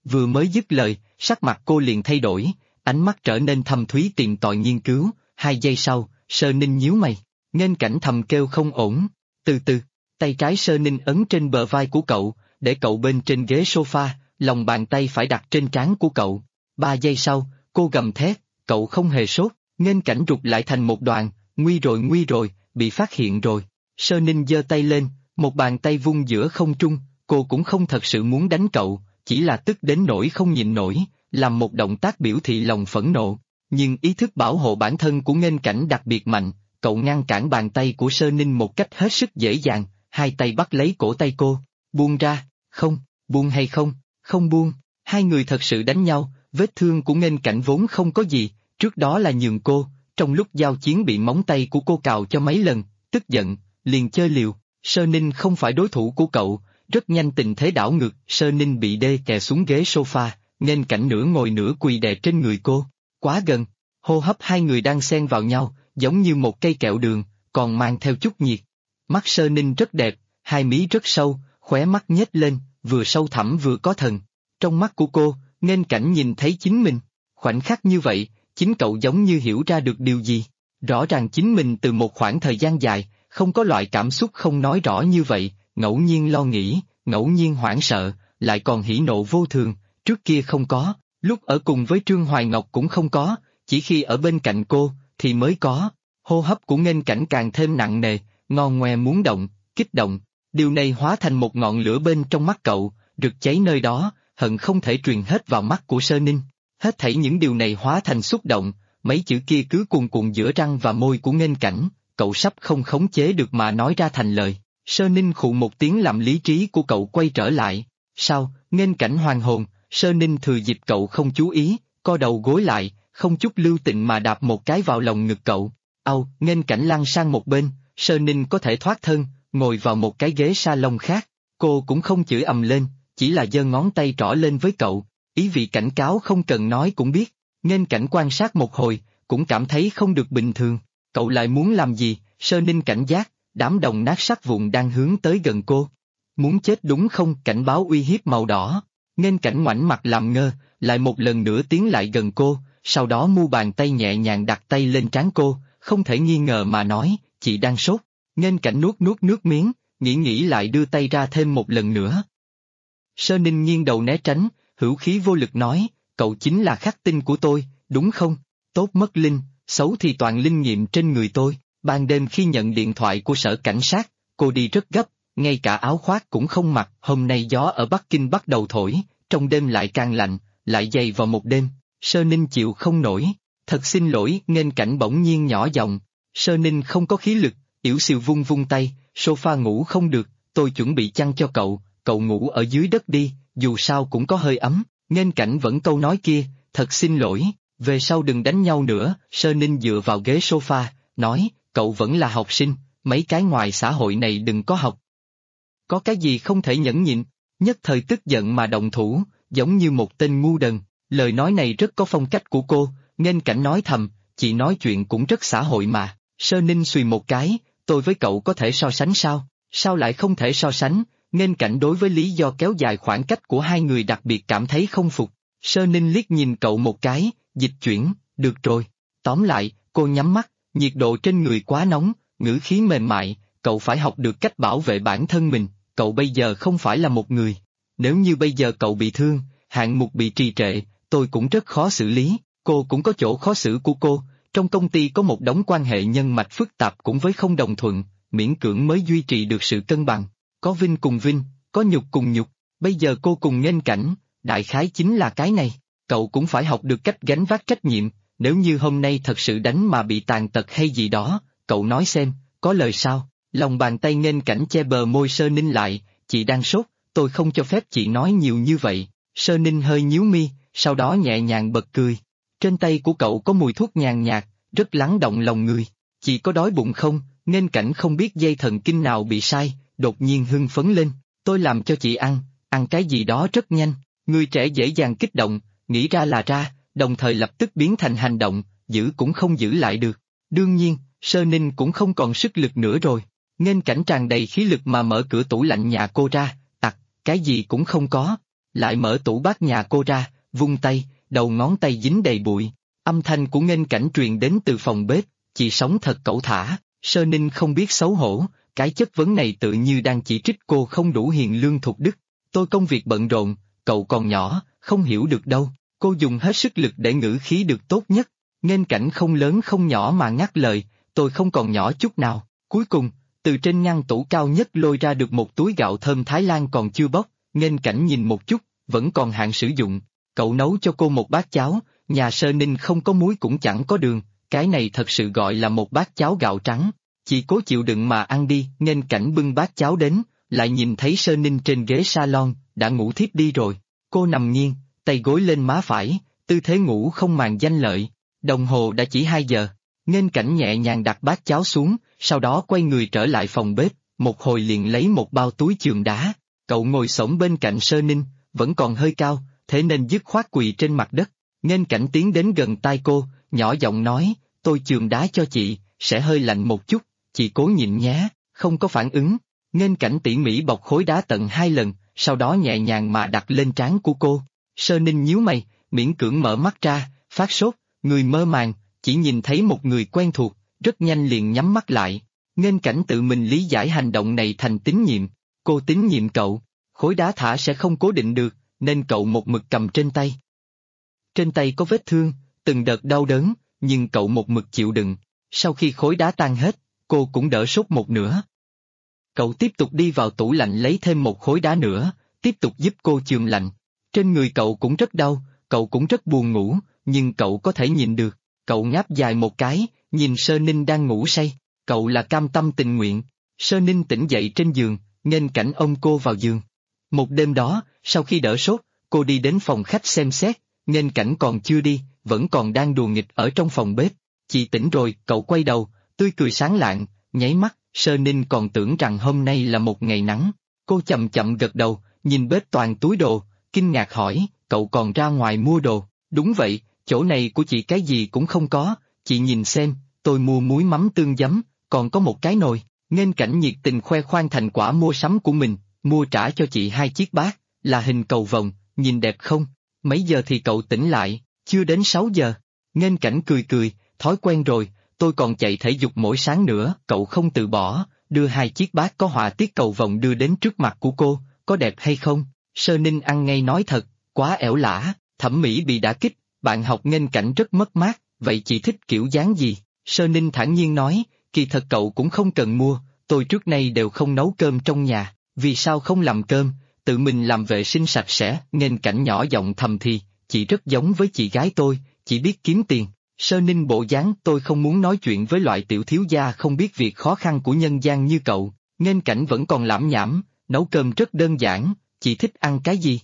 Speaker 1: Vừa mới dứt lời, sắc mặt cô liền thay đổi, ánh mắt trở nên thâm thúy tìm tòi nghiên cứu, 2 giây sau, Sơ Ninh nhíu mày, Nghênh Cảnh thầm kêu không ổn, từ từ, tay trái Sơ Ninh ấn trên bờ vai của cậu, để cậu bên trên ghế sofa, lòng bàn tay phải đặt trên trán của cậu. 3 giây sau, cô gầm thét, cậu không hề sốt, Nghênh Cảnh rụt lại thành một đoàn, nguy rồi, bị phát hiện rồi. Sơ Ninh giơ tay lên, một bàn tay vung giữa không trung, cô cũng không thật sự muốn đánh cậu, chỉ là tức đến nỗi không nhịn nổi, làm một động tác biểu thị lòng phẫn nộ. Nhưng ý thức bảo hộ bản thân của Nghênh Cảnh đặc biệt mạnh, cậu ngăn cản bàn tay của Sơ Ninh một cách hết sức dễ dàng, 2 tay bắt lấy cổ tay cô, buông ra, không, buông hay không, không buông, 2 người thật sự đánh nhau, vết thương của Nghênh Cảnh vốn không có gì, trước đó là nhường cô, trong lúc giao chiến bị móng tay của cô cào cho mấy lần, tức giận, liền chơi liều, Sơ Ninh không phải đối thủ của cậu, rất nhanh tình thế đảo ngược, Sơ Ninh bị đê kè xuống ghế sofa, Nghênh Cảnh nửa ngồi nửa quỳ đè trên người cô, quá gần, hô hấp 2 người đang xen vào nhau, giống như một cây kẹo đường, còn mang theo chút nhiệt. Mắt Sơ Ninh rất đẹp, 2 mí rất sâu, khóe mắt nhếch lên, vừa sâu thẳm vừa có thần. Trong mắt của cô, Nghênh Cảnh nhìn thấy chính mình. Khoảnh khắc như vậy, chính cậu giống như hiểu ra được điều gì. Rõ ràng chính mình từ một khoảng thời gian dài, không có loại cảm xúc không nói rõ như vậy, ngẫu nhiên lo nghĩ, ngẫu nhiên hoảng sợ, lại còn hỉ nộ vô thường, trước kia không có, lúc ở cùng với Trương Hoài Ngọc cũng không có, chỉ khi ở bên cạnh cô, thì mới có. Hô hấp của Nghênh Cảnh càng thêm nặng nề, ngon ngoe muốn động, kích động. Điều này hóa thành một ngọn lửa bên trong mắt cậu, rực cháy nơi đó, hận không thể truyền hết vào mắt của Sơ Ninh. Hết thảy những điều này hóa thành xúc động, mấy chữ kia cứ cuồn cuộn giữa răng và môi của Nghênh Cảnh, cậu sắp không khống chế được mà nói ra thành lời. Sơ Ninh khụ một tiếng làm lý trí của cậu quay trở lại. Sao, Nghênh Cảnh hoàn hồn, Sơ Ninh thừa dịp cậu không chú ý, co đầu gối lại, không chút lưu tình mà đạp một cái vào lòng ngực cậu. Nghênh Cảnh lăn sang một bên, Sơ Ninh có thể thoát thân, ngồi vào một cái ghế salon khác. Cô cũng không chửi ầm lên, chỉ là giơ ngón tay trỏ lên với cậu, ý vị cảnh cáo không cần nói cũng biết. Nghênh Cảnh quan sát một hồi, cũng cảm thấy không được bình thường. Cậu lại muốn làm gì? Sơ Ninh cảnh giác, đám đồng nát sắt vụn đang hướng tới gần cô. Muốn chết đúng không? Cảnh báo uy hiếp màu đỏ. Nghênh Cảnh ngoảnh mặt làm ngơ, lại một lần nữa tiến lại gần cô, sau đó mu bàn tay nhẹ nhàng đặt tay lên trán cô, không thể nghi ngờ mà nói, chị đang sốt. Nghênh Cảnh nuốt nước miếng, nghĩ lại đưa tay ra thêm một lần nữa. Sơ Ninh nghiêng đầu né tránh, hữu khí vô lực nói, cậu chính là khắc tinh của tôi, đúng không? Tốt mất linh, xấu thì toàn linh nghiệm trên người tôi. Ban đêm khi nhận điện thoại của sở cảnh sát, cô đi rất gấp, ngay cả áo khoác cũng không mặc. Hôm nay gió ở Bắc Kinh bắt đầu thổi, trong đêm lại càng lạnh, lại dày vào một đêm. Sơ Ninh chịu không nổi. Thật xin lỗi. Nghênh Cảnh bỗng nhiên nhỏ giọng. Sơ Ninh không có khí lực, yểu xìu vung vung tay, sofa ngủ không được, tôi chuẩn bị chăn cho cậu ngủ ở dưới đất đi, dù sao cũng có hơi ấm. Nghênh Cảnh vẫn câu nói kia, thật xin lỗi, về sau đừng đánh nhau nữa. Sơ Ninh dựa vào ghế sofa, nói, cậu vẫn là học sinh, mấy cái ngoài xã hội này đừng có học. Có cái gì không thể nhẫn nhịn, nhất thời tức giận mà động thủ, giống như một tên ngu đần. Lời nói này rất có phong cách của cô. Nghênh Cảnh nói thầm, chị nói chuyện cũng rất xã hội mà. Sơ Ninh xùy một cái, tôi với cậu có thể so sánh sao? Sao lại không thể so sánh? Nghênh Cảnh đối với lý do kéo dài khoảng cách của 2 người đặc biệt cảm thấy không phục. Sơ Ninh liếc nhìn cậu một cái, dịch chuyển, được rồi. Tóm lại, cô nhắm mắt, nhiệt độ trên người quá nóng, ngữ khí mềm mại, cậu phải học được cách bảo vệ bản thân mình, cậu bây giờ không phải là một người. Nếu như bây giờ cậu bị thương, hạng mục bị trì trệ, tôi cũng rất khó xử lý, cô cũng có chỗ khó xử của cô. Trong công ty có một đống quan hệ nhân mạch phức tạp cũng với không đồng thuận, miễn cưỡng mới duy trì được sự cân bằng. Có vinh cùng vinh, có nhục cùng nhục, bây giờ cô cùng Nghênh Cảnh, đại khái chính là cái này. Cậu cũng phải học được cách gánh vác trách nhiệm, nếu như hôm nay thật sự đánh mà bị tàn tật hay gì đó, cậu nói xem, có lời sao? Lòng bàn tay Nghênh Cảnh che bờ môi Sơ Ninh lại, chị đang sốt, tôi không cho phép chị nói nhiều như vậy. Sơ Ninh hơi nhíu mi, sau đó nhẹ nhàng bật cười. Trên tay của cậu có mùi thuốc nhàn nhạt, rất lắng động lòng người. Chị có đói bụng không? Nghênh Cảnh không biết dây thần kinh nào bị sai, đột nhiên hưng phấn lên. Tôi làm cho chị ăn cái gì đó rất nhanh. Người trẻ dễ dàng kích động, nghĩ ra là ra, đồng thời lập tức biến thành hành động, giữ cũng không giữ lại được. Đương nhiên, Sơ Ninh cũng không còn sức lực nữa rồi. Nghênh Cảnh tràn đầy khí lực mà mở cửa tủ lạnh nhà cô ra, cái gì cũng không có. lại mở tủ bát nhà cô ra, vung tay, đầu ngón tay dính đầy bụi. Âm thanh của Nghênh Cảnh truyền đến từ phòng bếp, chị sống thật cẩu thả. Sơ Ninh không biết xấu hổ, cái chất vấn này tự như đang chỉ trích cô không đủ hiền lương thục đức. Tôi công việc bận rộn, cậu còn nhỏ, không hiểu được đâu. Cô dùng hết sức lực để ngữ khí được tốt nhất. Nghênh Cảnh không lớn không nhỏ mà ngắt lời, tôi không còn nhỏ chút nào. Cuối cùng, từ trên ngăn tủ cao nhất lôi ra được một túi gạo thơm Thái Lan còn chưa bóc. Nghênh Cảnh nhìn một chút, vẫn còn hạn sử dụng. Cậu nấu cho cô một bát cháo, nhà Sơ Ninh không có muối cũng chẳng có đường, cái này thật sự gọi là một bát cháo gạo trắng. Chị cố chịu đựng mà ăn đi. Nghênh Cảnh bưng bát cháo đến, lại nhìn thấy Sơ Ninh trên ghế salon, đã ngủ thiếp đi rồi. Cô nằm nghiêng, tay gối lên má phải, tư thế ngủ không màng danh lợi. Đồng hồ đã chỉ 2 giờ. Nghênh Cảnh nhẹ nhàng đặt bát cháo xuống, sau đó quay người trở lại phòng bếp, một hồi liền lấy một bao túi chườm đá. Cậu ngồi xổm bên cạnh Sơ Ninh, vẫn còn hơi cao, thế nên dứt khoát quỳ trên mặt đất. Nghênh Cảnh tiến đến gần tai cô, nhỏ giọng nói, tôi chườm đá cho chị, sẽ hơi lạnh một chút, chị cố nhịn nhé. Không có phản ứng. Nghênh Cảnh tỉ mỉ bọc khối đá tận 2 lần, sau đó nhẹ nhàng mà đặt lên trán của cô. Sơ Ninh nhíu mày, miễn cưỡng mở mắt ra, phát sốt, người mơ màng, chỉ nhìn thấy một người quen thuộc, rất nhanh liền nhắm mắt lại. Nghênh Cảnh tự mình lý giải hành động này thành tín nhiệm. Cô tín nhiệm cậu, khối đá thả sẽ không cố định được, nên cậu một mực cầm trên tay. Trên tay có vết thương, từng đợt đau đớn, nhưng cậu một mực chịu đựng. Sau khi khối đá tan hết, cô cũng đỡ sốt một nửa. Cậu tiếp tục đi vào tủ lạnh lấy thêm một khối đá nữa, tiếp tục giúp cô chườm lạnh. Trên người cậu cũng rất đau, cậu cũng rất buồn ngủ, nhưng cậu có thể nhịn được. Cậu ngáp dài một cái, nhìn Sơ Ninh đang ngủ say. Cậu là cam tâm tình nguyện. Sơ Ninh tỉnh dậy trên giường, Nghênh Cảnh ôm cô vào giường. Một đêm đó, sau khi đỡ sốt, cô đi đến phòng khách xem xét, Nghênh Cảnh còn chưa đi, vẫn còn đang đùa nghịch ở trong phòng bếp. Chị tỉnh rồi, cậu quay đầu, tươi cười sáng lạng, nháy mắt, Sơ Ninh còn tưởng rằng hôm nay là một ngày nắng. Cô chậm chậm gật đầu, nhìn bếp toàn túi đồ, kinh ngạc hỏi, cậu còn ra ngoài mua đồ? Đúng vậy, chỗ này của chị cái gì cũng không có, chị nhìn xem, tôi mua muối mắm tương giấm, còn có một cái nồi. Nghênh Cảnh nhiệt tình khoe khoang thành quả mua sắm của mình, mua trả cho chị 2 chiếc bát, là hình cầu vồng, nhìn đẹp không? Mấy giờ thì cậu tỉnh lại? Chưa đến 6 giờ. Nghênh Cảnh cười cười, thói quen rồi, tôi còn chạy thể dục mỗi sáng nữa. Cậu không từ bỏ, đưa 2 chiếc bát có họa tiết cầu vồng đưa đến trước mặt của cô, có đẹp hay không? Sơ Ninh ăn ngay nói thật, quá ẻo lả, thẩm mỹ bị đả kích, bạn học Nghênh Cảnh rất mất mát, vậy chị thích kiểu dáng gì? Sơ Ninh thản nhiên nói, kỳ thật cậu cũng không cần mua, tôi trước nay đều không nấu cơm trong nhà, vì sao không làm cơm, tự mình làm vệ sinh sạch sẽ. Nghênh Cảnh nhỏ giọng thầm thì, chị rất giống với chị gái tôi, chỉ biết kiếm tiền. Sơ Ninh bộ dáng, tôi không muốn nói chuyện với loại tiểu thiếu gia không biết việc khó khăn của nhân gian như cậu. Nghênh Cảnh vẫn còn lảm nhảm, nấu cơm rất đơn giản, chị thích ăn cái gì?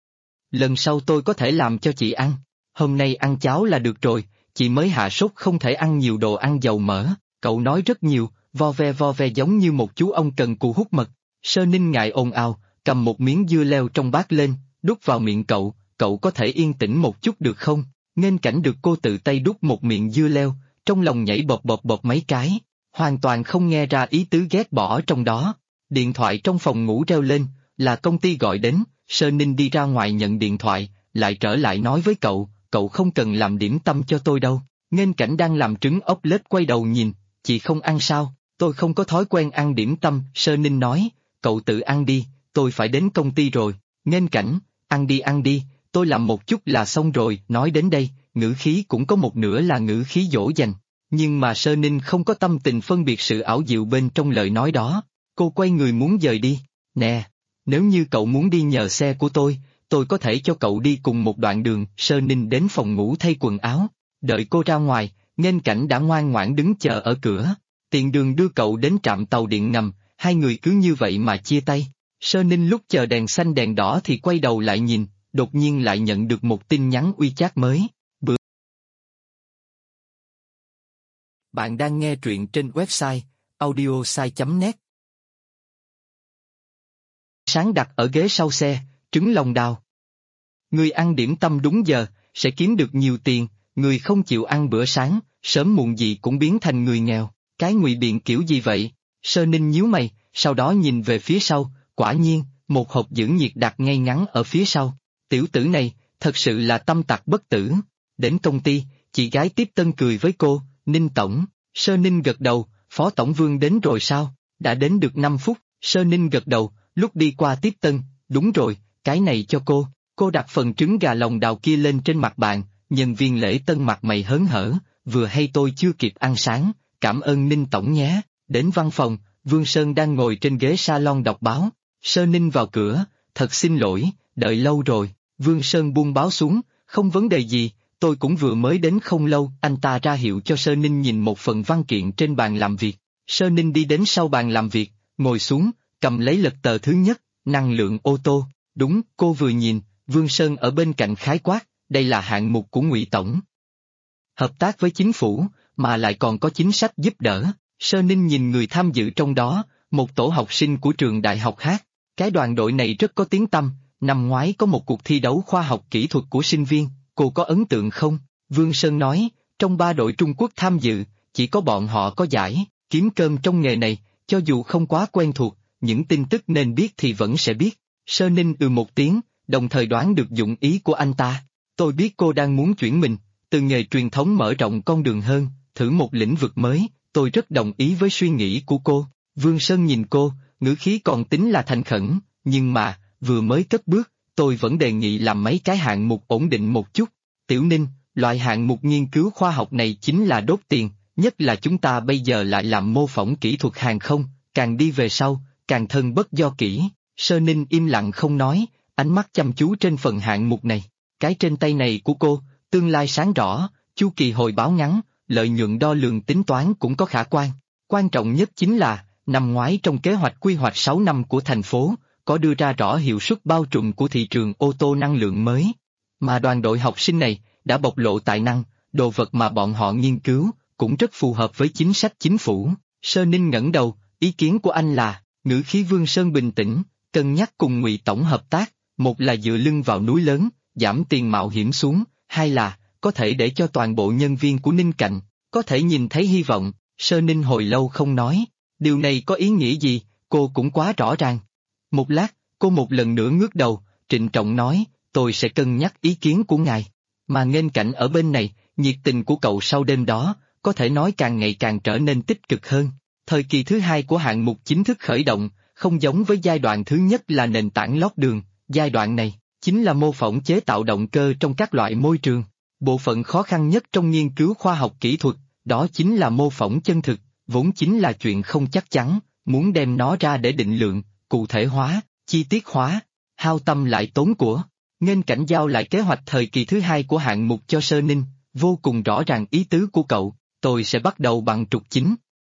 Speaker 1: Lần sau tôi có thể làm cho chị ăn, hôm nay ăn cháo là được rồi, chị mới hạ sốt không thể ăn nhiều đồ ăn dầu mỡ. Cậu nói rất nhiều, vo ve giống như một chú ông cần cù hút mật. Sơ Ninh ngại ồn ào, cầm một miếng dưa leo trong bát lên, đút vào miệng cậu, cậu có thể yên tĩnh một chút được không? Nghênh Cảnh được cô tự tay đút một miệng dưa leo, trong lòng nhảy bọt mấy cái, hoàn toàn không nghe ra ý tứ ghét bỏ trong đó. Điện thoại trong phòng ngủ reo lên, là công ty gọi đến. Sơ Ninh đi ra ngoài nhận điện thoại, lại trở lại nói với cậu, cậu không cần làm điểm tâm cho tôi đâu. Nghênh Cảnh đang làm trứng ốc lết quay đầu nhìn, chị không ăn sao? Tôi không có thói quen ăn điểm tâm. Sơ Ninh nói, cậu tự ăn đi, tôi phải đến công ty rồi. Nghênh Cảnh, ăn đi, tôi làm một chút là xong rồi. Nói đến đây, ngữ khí cũng có một nửa là ngữ khí dỗ dành. Nhưng mà Sơ Ninh không có tâm tình phân biệt sự ảo diệu bên trong lời nói đó. Cô quay người muốn dời đi. Nè, nếu như cậu muốn đi nhờ xe của tôi có thể cho cậu đi cùng một đoạn đường. Sơ Ninh đến phòng ngủ thay quần áo. Đợi cô ra ngoài, Nghênh Cảnh đã ngoan ngoãn đứng chờ ở cửa. Tiện đường đưa cậu đến trạm tàu điện ngầm, hai người cứ như vậy mà chia tay. Sơ Ninh lúc chờ đèn xanh đèn đỏ thì quay đầu lại nhìn, đột nhiên lại nhận được một tin nhắn WeChat mới. Bạn đang nghe truyện trên website audiosai.net. Sáng đặt ở ghế sau xe, trứng lòng đào. Người ăn điểm tâm đúng giờ, sẽ kiếm được nhiều tiền, người không chịu ăn bữa sáng, sớm muộn gì cũng biến thành người nghèo. Cái ngụy biện kiểu gì vậy? Sơ Ninh nhíu mày, sau đó nhìn về phía sau, quả nhiên, một hộp giữ nhiệt đặt ngay ngắn ở phía sau. Tiểu tử này, thật sự là tâm tặc bất tử. Đến công ty, chị gái tiếp tân cười với cô, Ninh tổng. Sơ Ninh gật đầu, Phó Tổng Vương đến rồi sao? Đã đến được 5 phút, Sơ Ninh gật đầu, lúc đi qua tiếp tân, đúng rồi, cái này cho cô. Cô đặt phần trứng gà lòng đào kia lên trên mặt bàn, nhân viên lễ tân mặt mày hớn hở, vừa hay tôi chưa kịp ăn sáng, cảm ơn Ninh tổng nhé. Đến văn phòng, Vương Sơn đang ngồi trên ghế salon đọc báo. Sơ Ninh vào cửa, thật xin lỗi, đợi lâu rồi. Vương Sơn buông báo xuống, không vấn đề gì, tôi cũng vừa mới đến không lâu. Anh ta ra hiệu cho Sơ Ninh nhìn một phần văn kiện trên bàn làm việc. Sơ Ninh đi đến sau bàn làm việc, ngồi xuống, cầm lấy lật tờ thứ nhất, năng lượng ô tô. Đúng, cô vừa nhìn, Vương Sơn ở bên cạnh khái quát, đây là hạng mục của Ngụy Tổng. Hợp tác với chính phủ, mà lại còn có chính sách giúp đỡ. Sơ Ninh nhìn người tham dự trong đó, một tổ học sinh của trường đại học hát. Cái đoàn đội này rất có tiếng tăm, năm ngoái có một cuộc thi đấu khoa học kỹ thuật của sinh viên, cô có ấn tượng không? Vương Sơn nói, trong 3 đội Trung Quốc tham dự, chỉ có bọn họ có giải, kiếm cơm trong nghề này, cho dù không quá quen thuộc, những tin tức nên biết thì vẫn sẽ biết. Sơ Ninh một tiếng, đồng thời đoán được dụng ý của anh ta. Tôi biết cô đang muốn chuyển mình, từ nghề truyền thống mở rộng con đường hơn, thử một lĩnh vực mới, tôi rất đồng ý với suy nghĩ của cô. Vương Sơn nhìn cô, ngữ khí còn tính là thành khẩn, nhưng mà, vừa mới cất bước, tôi vẫn đề nghị làm mấy cái hạng mục ổn định một chút. Tiểu Ninh, loại hạng mục nghiên cứu khoa học này chính là đốt tiền, nhất là chúng ta bây giờ lại làm mô phỏng kỹ thuật hàng không, càng đi về sau, càng thân bất do kỹ. Sơ Ninh im lặng không nói, ánh mắt chăm chú trên phần hạng mục này. Cái trên tay này của cô, tương lai sáng rõ, chu kỳ hồi báo ngắn, lợi nhuận đo lường tính toán cũng có khả quan. Quan trọng nhất chính là, năm ngoái trong kế hoạch quy hoạch 6 năm của thành phố, có đưa ra rõ hiệu suất bao trùm của thị trường ô tô năng lượng mới. Mà đoàn đội học sinh này, đã bộc lộ tài năng, đồ vật mà bọn họ nghiên cứu, cũng rất phù hợp với chính sách chính phủ. Sơ Ninh ngẩng đầu, ý kiến của anh là, ngữ khí Vương Sơn bình tĩnh, cân nhắc cùng Ngụy Tổng hợp tác, một là dựa lưng vào núi lớn, giảm tiền mạo hiểm xuống, hai là, có thể để cho toàn bộ nhân viên của Ninh Cạnh, có thể nhìn thấy hy vọng. Sơ Ninh hồi lâu không nói, điều này có ý nghĩa gì, cô cũng quá rõ ràng. Một lát, cô một lần nữa ngước đầu, trịnh trọng nói, tôi sẽ cân nhắc ý kiến của ngài. Mà Nghênh Cảnh ở bên này, nhiệt tình của cậu sau đêm đó, có thể nói càng ngày càng trở nên tích cực hơn. Thời kỳ thứ 2 của hạng mục chính thức khởi động, không giống với giai đoạn thứ nhất là nền tảng lót đường, giai đoạn này, chính là mô phỏng chế tạo động cơ trong các loại môi trường. Bộ phận khó khăn nhất trong nghiên cứu khoa học kỹ thuật, đó chính là mô phỏng chân thực, vốn chính là chuyện không chắc chắn, muốn đem nó ra để định lượng, cụ thể hóa, chi tiết hóa, hao tâm lại tốn của. Nghênh Cảnh giao lại kế hoạch thời kỳ thứ 2 của hạng mục cho Sơ Ninh, vô cùng rõ ràng ý tứ của cậu, tôi sẽ bắt đầu bằng trục chính.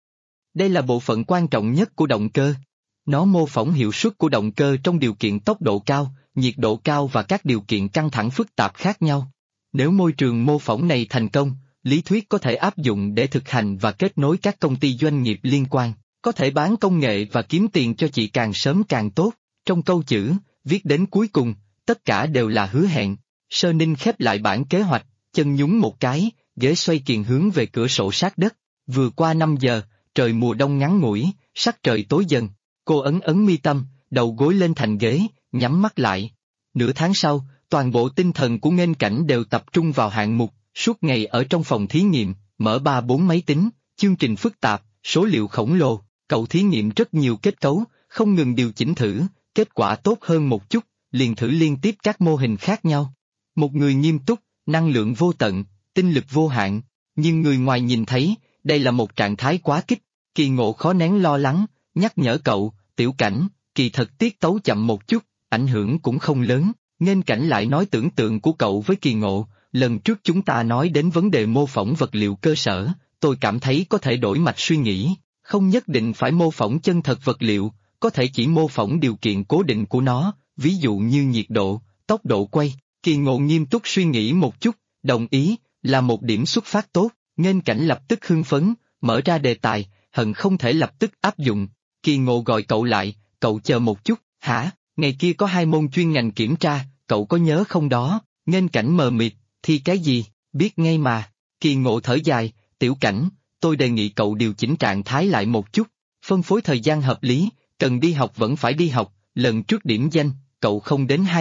Speaker 1: Đây là bộ phận quan trọng nhất của động cơ. Nó mô phỏng hiệu suất của động cơ trong điều kiện tốc độ cao, nhiệt độ cao và các điều kiện căng thẳng phức tạp khác nhau. Nếu môi trường mô phỏng này thành công, lý thuyết có thể áp dụng để thực hành và kết nối các công ty doanh nghiệp liên quan, có thể bán công nghệ và kiếm tiền cho chị càng sớm càng tốt. Trong câu chữ, viết đến cuối cùng, tất cả đều là hứa hẹn. Sơ Ninh khép lại bản kế hoạch, chân nhún một cái, ghế xoay kiềng hướng về cửa sổ sát đất. Vừa qua 5 giờ, trời mùa đông ngắn ngủi, sắc trời tối dần. Cô ấn ấn mi tâm, đầu gối lên thành ghế, nhắm mắt lại. Nửa tháng sau, toàn bộ tinh thần của Nghênh Cảnh đều tập trung vào hạng mục, suốt ngày ở trong phòng thí nghiệm, mở 3-4 máy tính, chương trình phức tạp, số liệu khổng lồ, cậu thí nghiệm rất nhiều kết cấu, không ngừng điều chỉnh thử, kết quả tốt hơn một chút, liền thử liên tiếp các mô hình khác nhau. Một người nghiêm túc, năng lượng vô tận, tinh lực vô hạn, nhưng người ngoài nhìn thấy, đây là một trạng thái quá kích. Kỳ Ngộ khó nén lo lắng, nhắc nhở cậu, Tiểu Cảnh, kỳ thật tiết tấu chậm một chút, ảnh hưởng cũng không lớn. Nghênh Cảnh lại nói tưởng tượng của cậu với Kỳ Ngộ, lần trước chúng ta nói đến vấn đề mô phỏng vật liệu cơ sở, tôi cảm thấy có thể đổi mạch suy nghĩ, không nhất định phải mô phỏng chân thật vật liệu, có thể chỉ mô phỏng điều kiện cố định của nó, ví dụ như nhiệt độ, tốc độ quay. Kỳ Ngộ nghiêm túc suy nghĩ một chút, đồng ý, là một điểm xuất phát tốt. Nghênh Cảnh lập tức hưng phấn, mở ra đề tài, hận không thể lập tức áp dụng. Kỳ Ngộ gọi cậu lại, cậu chờ một chút, hả, ngày kia có 2 môn chuyên ngành kiểm tra, cậu có nhớ không đó? Nghênh Cảnh mờ mịt, thi cái gì, biết ngay mà. Kỳ Ngộ thở dài, Tiểu Cảnh, tôi đề nghị cậu điều chỉnh trạng thái lại một chút, phân phối thời gian hợp lý, cần đi học vẫn phải đi học, lần trước điểm danh, cậu không đến 2 lần,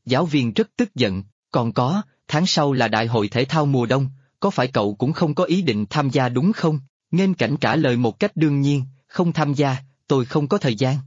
Speaker 1: giáo viên rất tức giận, còn có, tháng sau là đại hội thể thao mùa đông, có phải cậu cũng không có ý định tham gia đúng không? Nghênh Cảnh trả lời một cách đương nhiên, không tham gia, tôi không có thời gian.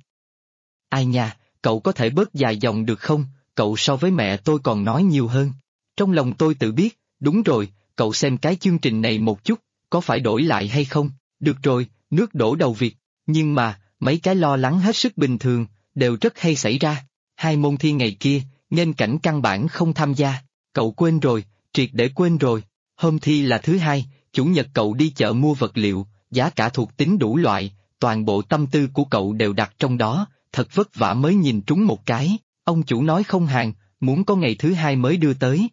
Speaker 1: Ai nha, cậu có thể bớt dài dòng được không, cậu so với mẹ tôi còn nói nhiều hơn. Trong lòng tôi tự biết, đúng rồi, cậu xem cái chương trình này một chút, có phải đổi lại hay không? Được rồi, nước đổ đầu việc, nhưng mà, mấy cái lo lắng hết sức bình thường, đều rất hay xảy ra. 2 môn thi ngày kia, Nghênh Cảnh căn bản không tham gia, cậu quên rồi, triệt để quên rồi. Hôm thi là thứ hai, chủ nhật cậu đi chợ mua vật liệu, giá cả thuộc tính đủ loại, toàn bộ tâm tư của cậu đều đặt trong đó, thật vất vả mới nhìn trúng một cái, ông chủ nói không hàng, muốn có ngày thứ hai mới đưa tới.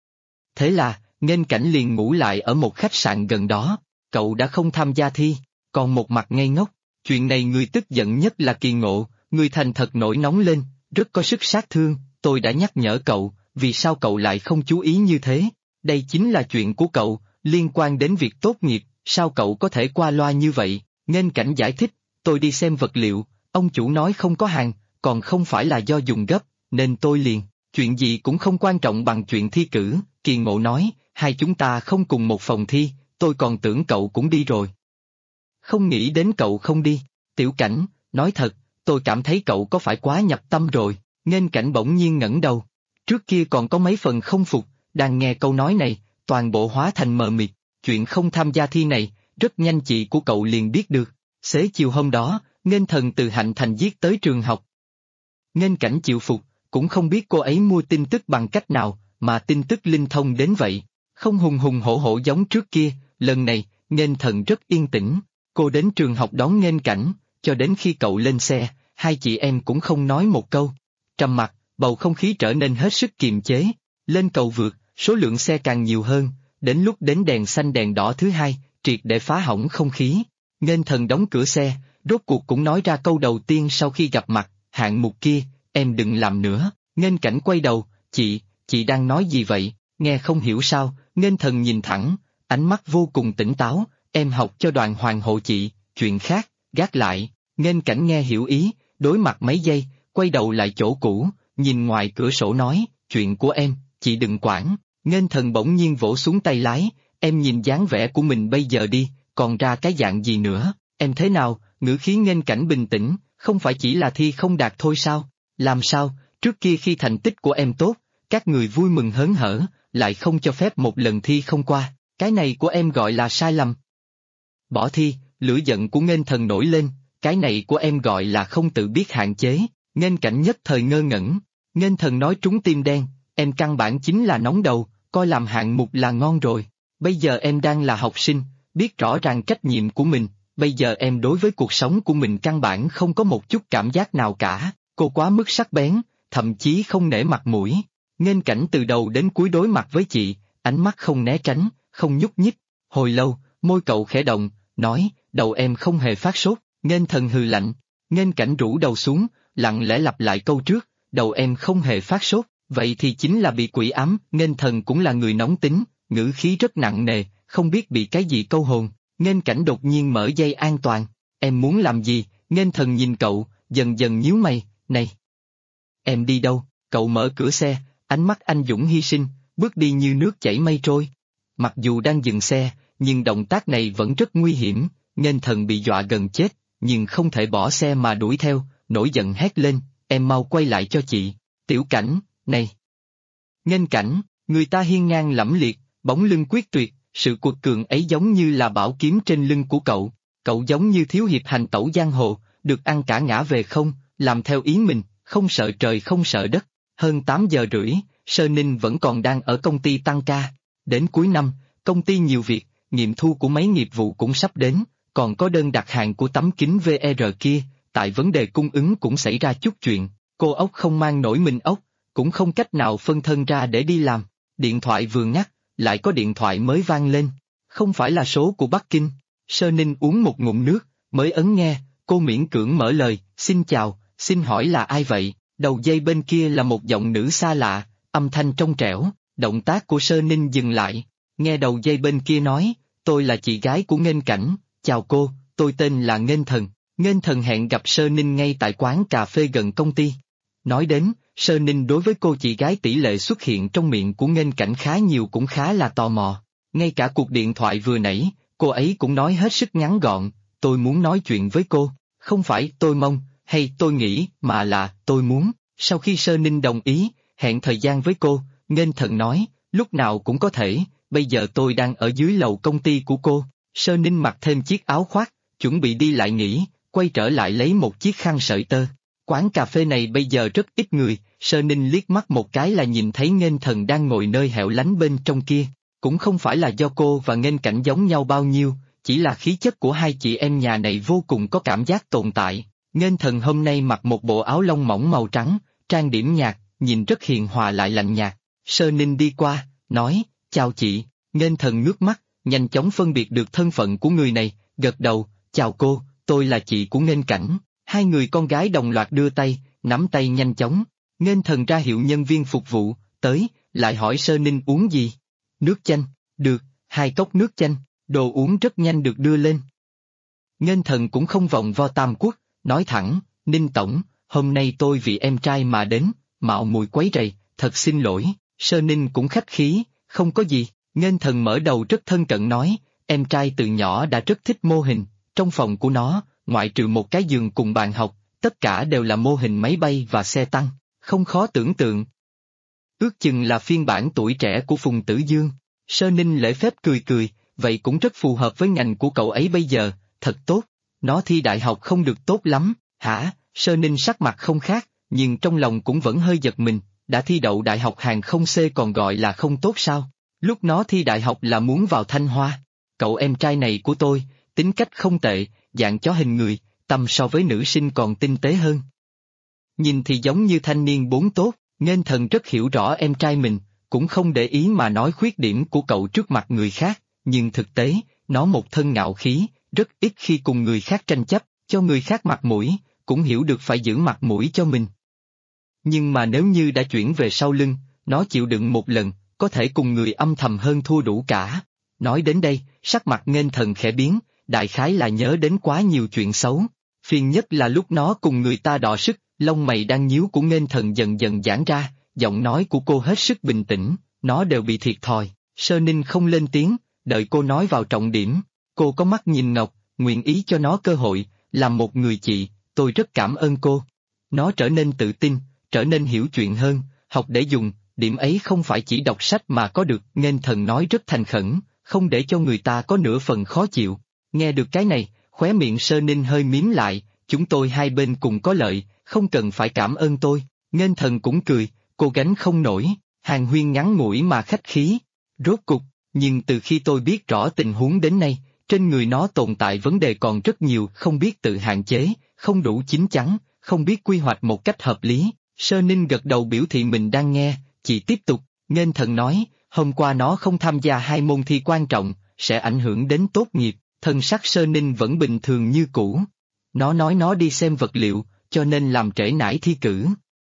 Speaker 1: Thế là, Nghênh Cảnh liền ngủ lại ở một khách sạn gần đó, cậu đã không tham gia thi, còn một mặt ngây ngốc, chuyện này người tức giận nhất là Kỳ Ngộ, người thành thật nổi nóng lên, rất có sức sát thương, tôi đã nhắc nhở cậu, vì sao cậu lại không chú ý như thế, đây chính là chuyện của cậu, liên quan đến việc tốt nghiệp, sao cậu có thể qua loa như vậy, Nghênh Cảnh giải thích, tôi đi xem vật liệu, ông chủ nói không có hàng, còn không phải là do dùng gấp, nên tôi liền, chuyện gì cũng không quan trọng bằng chuyện thi cử, Kỳ Ngộ nói, hai chúng ta không cùng một phòng thi, tôi còn tưởng cậu cũng đi rồi. Không nghĩ đến cậu không đi, Tiểu Cảnh, nói thật, tôi cảm thấy cậu có phải quá nhập tâm rồi, Nghênh Cảnh bỗng nhiên ngẩng đầu, trước kia còn có mấy phần không phục, đang nghe câu nói này, toàn bộ hóa thành mờ mịt, chuyện không tham gia thi này, rất nhanh chị của cậu liền biết được, xế chiều hôm đó, Nghênh Thần từ Hạnh Thành viết tới trường học. Nghênh Cảnh chịu phục, cũng không biết cô ấy mua tin tức bằng cách nào, mà tin tức linh thông đến vậy, không hùng hùng hổ hổ giống trước kia, lần này, Nghênh Thần rất yên tĩnh, cô đến trường học đón Nghênh Cảnh, cho đến khi cậu lên xe, hai chị em cũng không nói một câu. Trầm mặc, bầu không khí trở nên hết sức kiềm chế, lên cầu vượt, số lượng xe càng nhiều hơn, đến lúc đến đèn xanh đèn đỏ thứ hai, triệt để phá hỏng không khí. Nghênh Thần đóng cửa xe, rốt cuộc cũng nói ra câu đầu tiên sau khi gặp mặt, hạng mục kia, em đừng làm nữa, Nghênh Cảnh quay đầu, chị đang nói gì vậy, nghe không hiểu sao, Nghênh Thần nhìn thẳng, ánh mắt vô cùng tỉnh táo, em học cho đoàn hoàng hộ chị, chuyện khác, gác lại, Nghênh Cảnh nghe hiểu ý, đối mặt mấy giây, quay đầu lại chỗ cũ, nhìn ngoài cửa sổ nói, chuyện của em, chị đừng quản, Nghênh Thần bỗng nhiên vỗ xuống tay lái, em nhìn dáng vẻ của mình bây giờ đi, còn ra cái dạng gì nữa, em thế nào, ngữ khí Nghênh Cảnh bình tĩnh, không phải chỉ là thi không đạt thôi sao, làm sao, trước kia khi thành tích của em tốt, các người vui mừng hớn hở, lại không cho phép một lần thi không qua, cái này của em gọi là sai lầm. Bỏ thi, lửa giận của Nghênh Thần nổi lên, cái này của em gọi là không tự biết hạn chế, Nghênh Cảnh nhất thời ngơ ngẩn, Nghênh Thần nói trúng tim đen, em căn bản chính là nóng đầu, coi làm hạng mục là ngon rồi, bây giờ em đang là học sinh, biết rõ ràng trách nhiệm của mình, bây giờ em đối với cuộc sống của mình căn bản không có một chút cảm giác nào cả, cô quá mức sắc bén, thậm chí không nể mặt mũi. Nghênh Cảnh từ đầu đến cuối đối mặt với chị, ánh mắt không né tránh, không nhúc nhích, hồi lâu, môi cậu khẽ động, nói, đầu em không hề phát sốt, Nghênh Thần hừ lạnh, Nghênh Cảnh rũ đầu xuống, lặng lẽ lặp lại câu trước, đầu em không hề phát sốt, vậy thì chính là bị quỷ ám, Nghênh Thần cũng là người nóng tính, ngữ khí rất nặng nề, không biết bị cái gì câu hồn, Nghênh Cảnh đột nhiên mở dây an toàn, em muốn làm gì, Nghênh Thần nhìn cậu, dần dần nhíu mày, này. Em đi đâu, cậu mở cửa xe, ánh mắt anh dũng hy sinh, bước đi như nước chảy mây trôi. Mặc dù đang dừng xe, nhưng động tác này vẫn rất nguy hiểm, Nghênh Thần bị dọa gần chết, nhưng không thể bỏ xe mà đuổi theo, nổi giận hét lên, em mau quay lại cho chị, Tiểu Cảnh, này. Nghênh Cảnh, người ta hiên ngang lẫm liệt, bóng lưng quyết tuyệt, sự cuột cường ấy giống như là bảo kiếm trên lưng của cậu giống như thiếu hiệp hành tẩu giang hồ, được ăn cả ngã về không, làm theo ý mình, không sợ trời không sợ đất. Hơn 8 giờ rưỡi, Sơ Ninh vẫn còn đang ở công ty tăng ca. Đến cuối năm, công ty nhiều việc, nghiệm thu của mấy nghiệp vụ cũng sắp đến, còn có đơn đặt hàng của tấm kính VR kia, tại vấn đề cung ứng cũng xảy ra chút chuyện. Cô ốc không mang nổi mình ốc, cũng không cách nào phân thân ra để đi làm. Điện thoại vừa ngắt, lại có điện thoại mới vang lên. Không phải là số của Bắc Kinh. Sơ Ninh uống một ngụm nước, mới ấn nghe, cô miễn cưỡng mở lời, xin chào, xin hỏi là ai vậy? Đầu dây bên kia là một giọng nữ xa lạ, âm thanh trong trẻo, động tác của Sơ Ninh dừng lại, nghe đầu dây bên kia nói, tôi là chị gái của Nghênh Cảnh, chào cô, tôi tên là Nghênh Thần. Nghênh Thần hẹn gặp Sơ Ninh ngay tại quán cà phê gần công ty. Nói đến, Sơ Ninh đối với cô chị gái tỷ lệ xuất hiện trong miệng của Nghênh Cảnh khá nhiều cũng khá là tò mò. Ngay cả cuộc điện thoại vừa nãy, cô ấy cũng nói hết sức ngắn gọn, tôi muốn nói chuyện với cô, không phải tôi mong, hay tôi nghĩ, mà là tôi muốn. Sau khi Sơ Ninh đồng ý, hẹn thời gian với cô, Nghênh Thần nói, lúc nào cũng có thể, bây giờ tôi đang ở dưới lầu công ty của cô. Sơ Ninh mặc thêm chiếc áo khoác, chuẩn bị đi lại nghỉ, quay trở lại lấy một chiếc khăn sợi tơ. Quán cà phê này bây giờ rất ít người, Sơ Ninh liếc mắt một cái là nhìn thấy Nghênh Thần đang ngồi nơi hẻo lánh bên trong kia. Cũng không phải là do cô và Nghênh Cảnh giống nhau bao nhiêu, chỉ là khí chất của hai chị em nhà này vô cùng có cảm giác tồn tại. Nghênh Thần hôm nay mặc một bộ áo lông mỏng màu trắng, trang điểm nhạt, nhìn rất hiền hòa lại lạnh nhạt. Sơ Ninh đi qua, nói, chào chị. Nghênh Thần ngước mắt, nhanh chóng phân biệt được thân phận của người này, gật đầu, chào cô, tôi là chị của Nghênh Cảnh. Hai người con gái đồng loạt đưa tay, nắm tay nhanh chóng. Nghênh Thần ra hiệu nhân viên phục vụ, tới, lại hỏi Sơ Ninh uống gì. Nước chanh, được, 2 cốc nước chanh, đồ uống rất nhanh được đưa lên. Nghênh Thần cũng không vòng vo tam quốc, nói thẳng, Ninh Tổng, hôm nay tôi vì em trai mà đến, mạo muội quấy rầy, thật xin lỗi. Sơ Ninh cũng khách khí, không có gì. Nghênh Thần mở đầu rất thân cận nói, em trai từ nhỏ đã rất thích mô hình, trong phòng của nó, ngoại trừ một cái giường cùng bàn học, tất cả đều là mô hình máy bay và xe tăng, không khó tưởng tượng. Ước chừng là phiên bản tuổi trẻ của Phùng Tử Dương. Sơ Ninh lễ phép cười cười, vậy cũng rất phù hợp với ngành của cậu ấy bây giờ, thật tốt. Nó thi đại học không được tốt lắm, hả? Sơ Ninh sắc mặt không khác, nhưng trong lòng cũng vẫn hơi giật mình, đã thi đậu đại học hàng không C còn gọi là không tốt sao? Lúc nó thi đại học là muốn vào Thanh Hoa. Cậu em trai này của tôi, tính cách không tệ, dạng chó hình người, tầm so với nữ sinh còn tinh tế hơn. Nhìn thì giống như thanh niên bốn tốt. Nghênh Thần rất hiểu rõ em trai mình, cũng không để ý mà nói khuyết điểm của cậu trước mặt người khác, nhưng thực tế, nó một thân ngạo khí, rất ít khi cùng người khác tranh chấp, cho người khác mặt mũi, cũng hiểu được phải giữ mặt mũi cho mình. Nhưng mà nếu như đã chuyển về sau lưng, nó chịu đựng một lần, có thể cùng người âm thầm hơn thua đủ cả. Nói đến đây, sắc mặt Nghênh Thần khẽ biến, đại khái là nhớ đến quá nhiều chuyện xấu. Phiền nhất là lúc nó cùng người ta đọ sức, lông mày đang nhíu của Nghênh Thần dần dần giãn ra, giọng nói của cô hết sức bình tĩnh, nó đều bị thiệt thòi. Sơ Ninh không lên tiếng, đợi cô nói vào trọng điểm. Cô có mắt nhìn ngọc, nguyện ý cho nó cơ hội, làm một người chị, tôi rất cảm ơn cô. Nó trở nên tự tin, trở nên hiểu chuyện hơn, học để dùng, điểm ấy không phải chỉ đọc sách mà có được. Nghênh Thần nói rất thành khẩn, không để cho người ta có nửa phần khó chịu. Nghe được cái này, khóe miệng Sơ Ninh hơi mím lại, chúng tôi hai bên cùng có lợi, không cần phải cảm ơn tôi. Nghênh Thần cũng cười, cô gánh không nổi, hàn huyên ngắn ngủi mà khách khí. Rốt cục, nhưng từ khi tôi biết rõ tình huống đến nay, trên người nó tồn tại vấn đề còn rất nhiều, không biết tự hạn chế, không đủ chín chắn, không biết quy hoạch một cách hợp lý. Sơ Ninh gật đầu biểu thị mình đang nghe, chị tiếp tục. Nghênh Thần nói, hôm qua nó không tham gia 2 môn thi quan trọng, sẽ ảnh hưởng đến tốt nghiệp. Thân sắc Sơ Ninh vẫn bình thường như cũ. Nó nói nó đi xem vật liệu, cho nên làm trễ nải thi cử.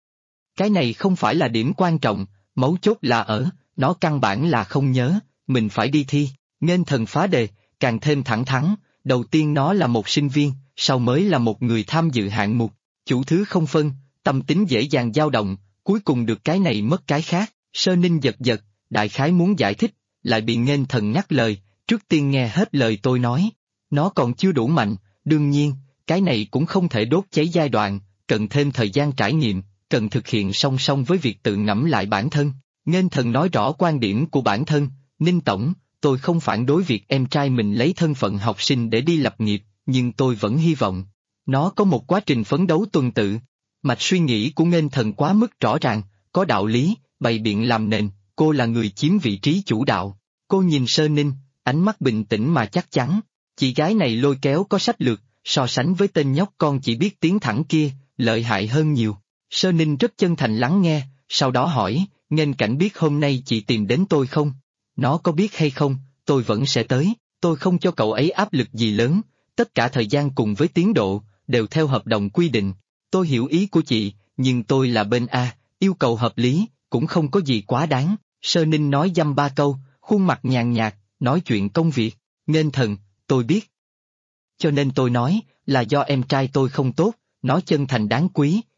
Speaker 1: Cái này không phải là điểm quan trọng, mấu chốt là ở, nó căn bản là không nhớ, mình phải đi thi. Nghênh Thần phá đề, càng thêm thẳng thắn, đầu tiên nó là một sinh viên, sau mới là một người tham dự hạng mục, chủ thứ không phân, tâm tính dễ dàng dao động, cuối cùng được cái này mất cái khác. Sơ Ninh giật giật, đại khái muốn giải thích, lại bị Nghênh Thần ngắt lời, trước tiên nghe hết lời tôi nói. Nó còn chưa đủ mạnh, đương nhiên, cái này cũng không thể đốt cháy giai đoạn, cần thêm thời gian trải nghiệm, cần thực hiện song song với việc tự ngẫm lại bản thân. Nghênh Thần nói rõ quan điểm của bản thân, Ninh Tổng, tôi không phản đối việc em trai mình lấy thân phận học sinh để đi lập nghiệp, nhưng tôi vẫn hy vọng nó có một quá trình phấn đấu tuần tự. Mạch suy nghĩ của Nghênh Thần quá mức rõ ràng, có đạo lý, bày biện làm nền, cô là người chiếm vị trí chủ đạo. Cô nhìn Sơ Ninh, ánh mắt bình tĩnh mà chắc chắn, chị gái này lôi kéo có sách lược, so sánh với tên nhóc con chỉ biết tiến thẳng kia, lợi hại hơn nhiều. Sơ Ninh rất chân thành lắng nghe, sau đó hỏi, Nghênh Cảnh biết hôm nay chị tìm đến tôi không? Nó có biết hay không, tôi vẫn sẽ tới, tôi không cho cậu ấy áp lực gì lớn, tất cả thời gian cùng với tiến độ, đều theo hợp đồng quy định. Tôi hiểu ý của chị, nhưng tôi là bên A, yêu cầu hợp lý, cũng không có gì quá đáng. Sơ Ninh nói dăm ba câu, khuôn mặt nhàn nhạt, nói chuyện công việc. Nghênh Thần, tôi biết. Cho nên tôi nói, là do em trai tôi không tốt, nó chân thành đáng quý,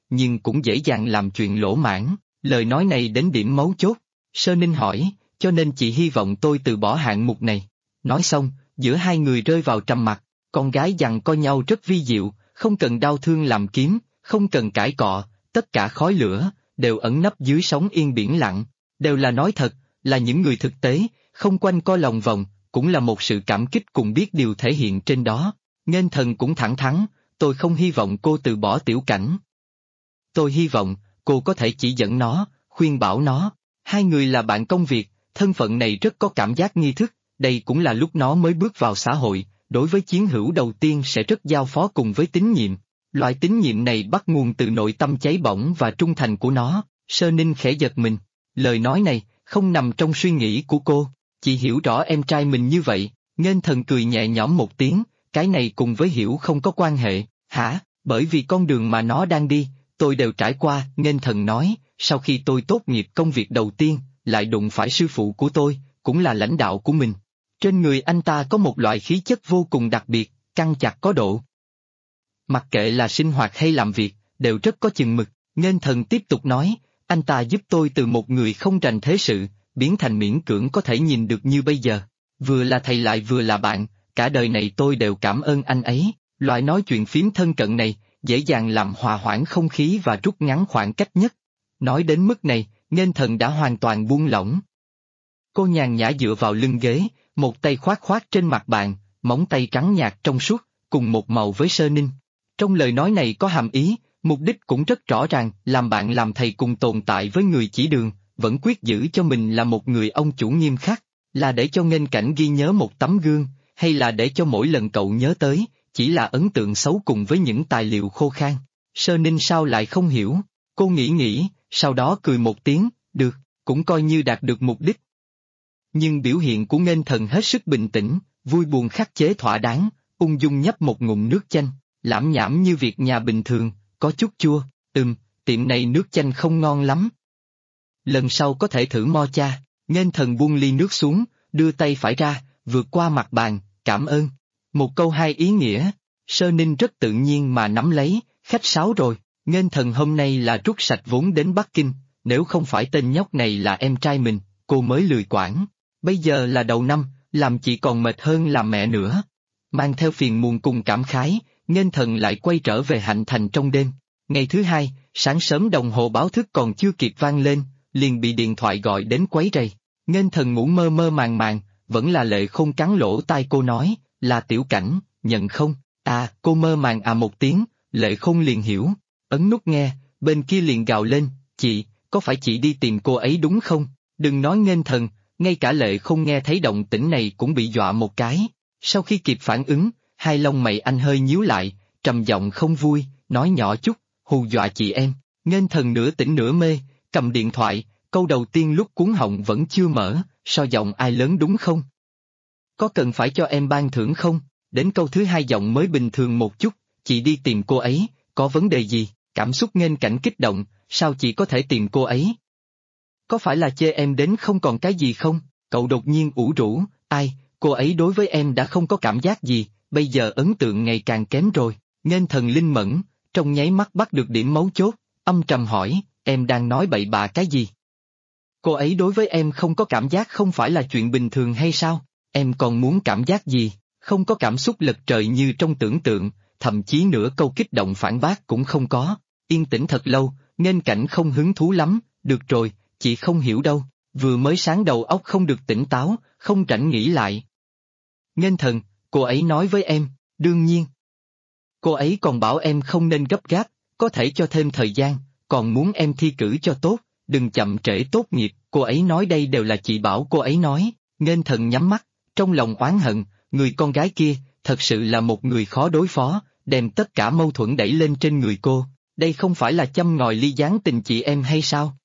Speaker 1: nhưng cũng dễ dàng làm chuyện lỗ mãn. Lời nói này đến điểm mấu chốt. Sơ Ninh hỏi, cho nên chị hy vọng tôi từ bỏ hạng mục này. Nói xong, giữa hai người rơi vào trầm mặc, con gái giằng co nhau rất vi diệu, không cần đau thương làm kiếm, không cần cãi cọ, tất cả khói lửa, đều ẩn nấp dưới sóng yên biển lặng, đều là nói thật, là những người thực tế, không quanh co lòng vòng, cũng là một sự cảm kích cùng biết điều thể hiện trên đó. Nghênh Thần cũng thẳng thắn, tôi không hy vọng cô từ bỏ Tiểu Cảnh. Tôi hy vọng, cô có thể chỉ dẫn nó, khuyên bảo nó. Hai người là bạn công việc, thân phận này rất có cảm giác nghi thức, đây cũng là lúc nó mới bước vào xã hội, đối với chiến hữu đầu tiên sẽ rất giao phó cùng với tín nhiệm. Loại tín nhiệm này bắt nguồn từ nội tâm cháy bỏng và trung thành của nó. Sơ Ninh khẽ giật mình, lời nói này, không nằm trong suy nghĩ của cô, chị hiểu rõ em trai mình như vậy. Nghênh Thần cười nhẹ nhõm một tiếng, cái này cùng với hiểu không có quan hệ, hả, bởi vì con đường mà nó đang đi, tôi đều trải qua. Nghênh Thần nói, sau khi tôi tốt nghiệp công việc đầu tiên, lại đụng phải sư phụ của tôi, cũng là lãnh đạo của mình. Trên người anh ta có một loại khí chất vô cùng đặc biệt, căng chặt có độ. Mặc kệ là sinh hoạt hay làm việc, đều rất có chừng mực. Nghênh Thần tiếp tục nói, anh ta giúp tôi từ một người không rành thế sự, biến thành miễn cưỡng có thể nhìn được như bây giờ. Vừa là thầy lại vừa là bạn, cả đời này tôi đều cảm ơn anh ấy. Loại nói chuyện phím thân cận này, dễ dàng làm hòa hoãn không khí và rút ngắn khoảng cách nhất. Nói đến mức này, Nghênh Thần đã hoàn toàn buông lỏng. Cô nhàn nhã dựa vào lưng ghế, một tay khoát khoát trên mặt bàn, móng tay trắng nhạt trong suốt, cùng một màu với Sơ Ninh. Trong lời nói này có hàm ý, mục đích cũng rất rõ ràng, làm bạn làm thầy cùng tồn tại với người chỉ đường, vẫn quyết giữ cho mình là một người ông chủ nghiêm khắc, là để cho Nghênh Cảnh ghi nhớ một tấm gương, hay là để cho mỗi lần cậu nhớ tới, chỉ là ấn tượng xấu cùng với những tài liệu khô khan. Sơ Ninh sao lại không hiểu, cô nghĩ, sau đó cười một tiếng, được, cũng coi như đạt được mục đích. Nhưng biểu hiện của Nghênh Thần hết sức bình tĩnh, vui buồn khắc chế thỏa đáng, ung dung nhấp một ngụm nước chanh, lảm nhảm như việc nhà bình thường, có chút chua, tiệm này nước chanh không ngon lắm. Lần sau có thể thử mocha. Nghênh Thần buông ly nước xuống, đưa tay phải ra, vượt qua mặt bàn, cảm ơn. Một câu hai ý nghĩa, Sơ Ninh rất tự nhiên mà nắm lấy, khách sáo rồi. Nghênh Thần hôm nay là rút sạch vốn đến Bắc Kinh, nếu không phải tên nhóc này là em trai mình, cô mới lười quản. Bây giờ là đầu năm, làm chị còn mệt hơn làm mẹ nữa. Mang theo phiền muộn cùng cảm khái, Nghênh Thần lại quay trở về Hạnh Thành trong đêm. Ngày thứ hai, sáng sớm đồng hồ báo thức còn chưa kịp vang lên, liền bị điện thoại gọi đến quấy rầy. Nghênh Thần ngủ mơ mơ màng màng, vẫn là Lệ Khôn cắn lỗ tai cô nói, là Tiểu Cảnh, nhận không? À, cô mơ màng à một tiếng, Lệ Khôn liền hiểu, ấn nút nghe, bên kia liền gào lên, chị, có phải chị đi tìm cô ấy đúng không? Đừng nói Nghênh Thần, ngay cả Lệ Khôn nghe thấy động tĩnh này cũng bị dọa một cái. Sau khi kịp phản ứng, hai lông mày anh hơi nhíu lại, trầm giọng không vui, nói nhỏ chút, hù dọa chị em. Nghênh Thần nửa tỉnh nửa mê, cầm điện thoại, câu đầu tiên lúc cuốn họng vẫn chưa mở, so giọng ai lớn đúng không? Có cần phải cho em ban thưởng không? Đến câu thứ hai giọng mới bình thường một chút, chị đi tìm cô ấy, có vấn đề gì? Cảm xúc Nghênh Cảnh kích động, sao chị có thể tìm cô ấy? Có phải là chê em đến không còn cái gì không? Cậu đột nhiên ủ rũ, ai, cô ấy đối với em đã không có cảm giác gì, bây giờ ấn tượng ngày càng kém rồi. Nghênh Thần linh mẫn, trong nháy mắt bắt được điểm mấu chốt, âm trầm hỏi, em đang nói bậy bạ cái gì? Cô ấy đối với em không có cảm giác không phải là chuyện bình thường hay sao? Em còn muốn cảm giác gì? Không có cảm xúc lật trời như trong tưởng tượng, thậm chí nửa câu kích động phản bác cũng không có. Yên tĩnh thật lâu, Nghênh Cảnh không hứng thú lắm, được rồi, chị không hiểu đâu, vừa mới sáng đầu óc không được tỉnh táo, không rảnh nghĩ lại. Nghênh Thần, cô ấy nói với em, đương nhiên. Cô ấy còn bảo em không nên gấp gáp, có thể cho thêm thời gian, còn muốn em thi cử cho tốt, đừng chậm trễ tốt nghiệp, cô ấy nói đây đều là chị bảo cô ấy nói. Nghênh Thần nhắm mắt, trong lòng oán hận, người con gái kia, thật sự là một người khó đối phó, đem tất cả mâu thuẫn đẩy lên trên người cô, đây không phải là châm ngòi ly gián tình chị em hay sao?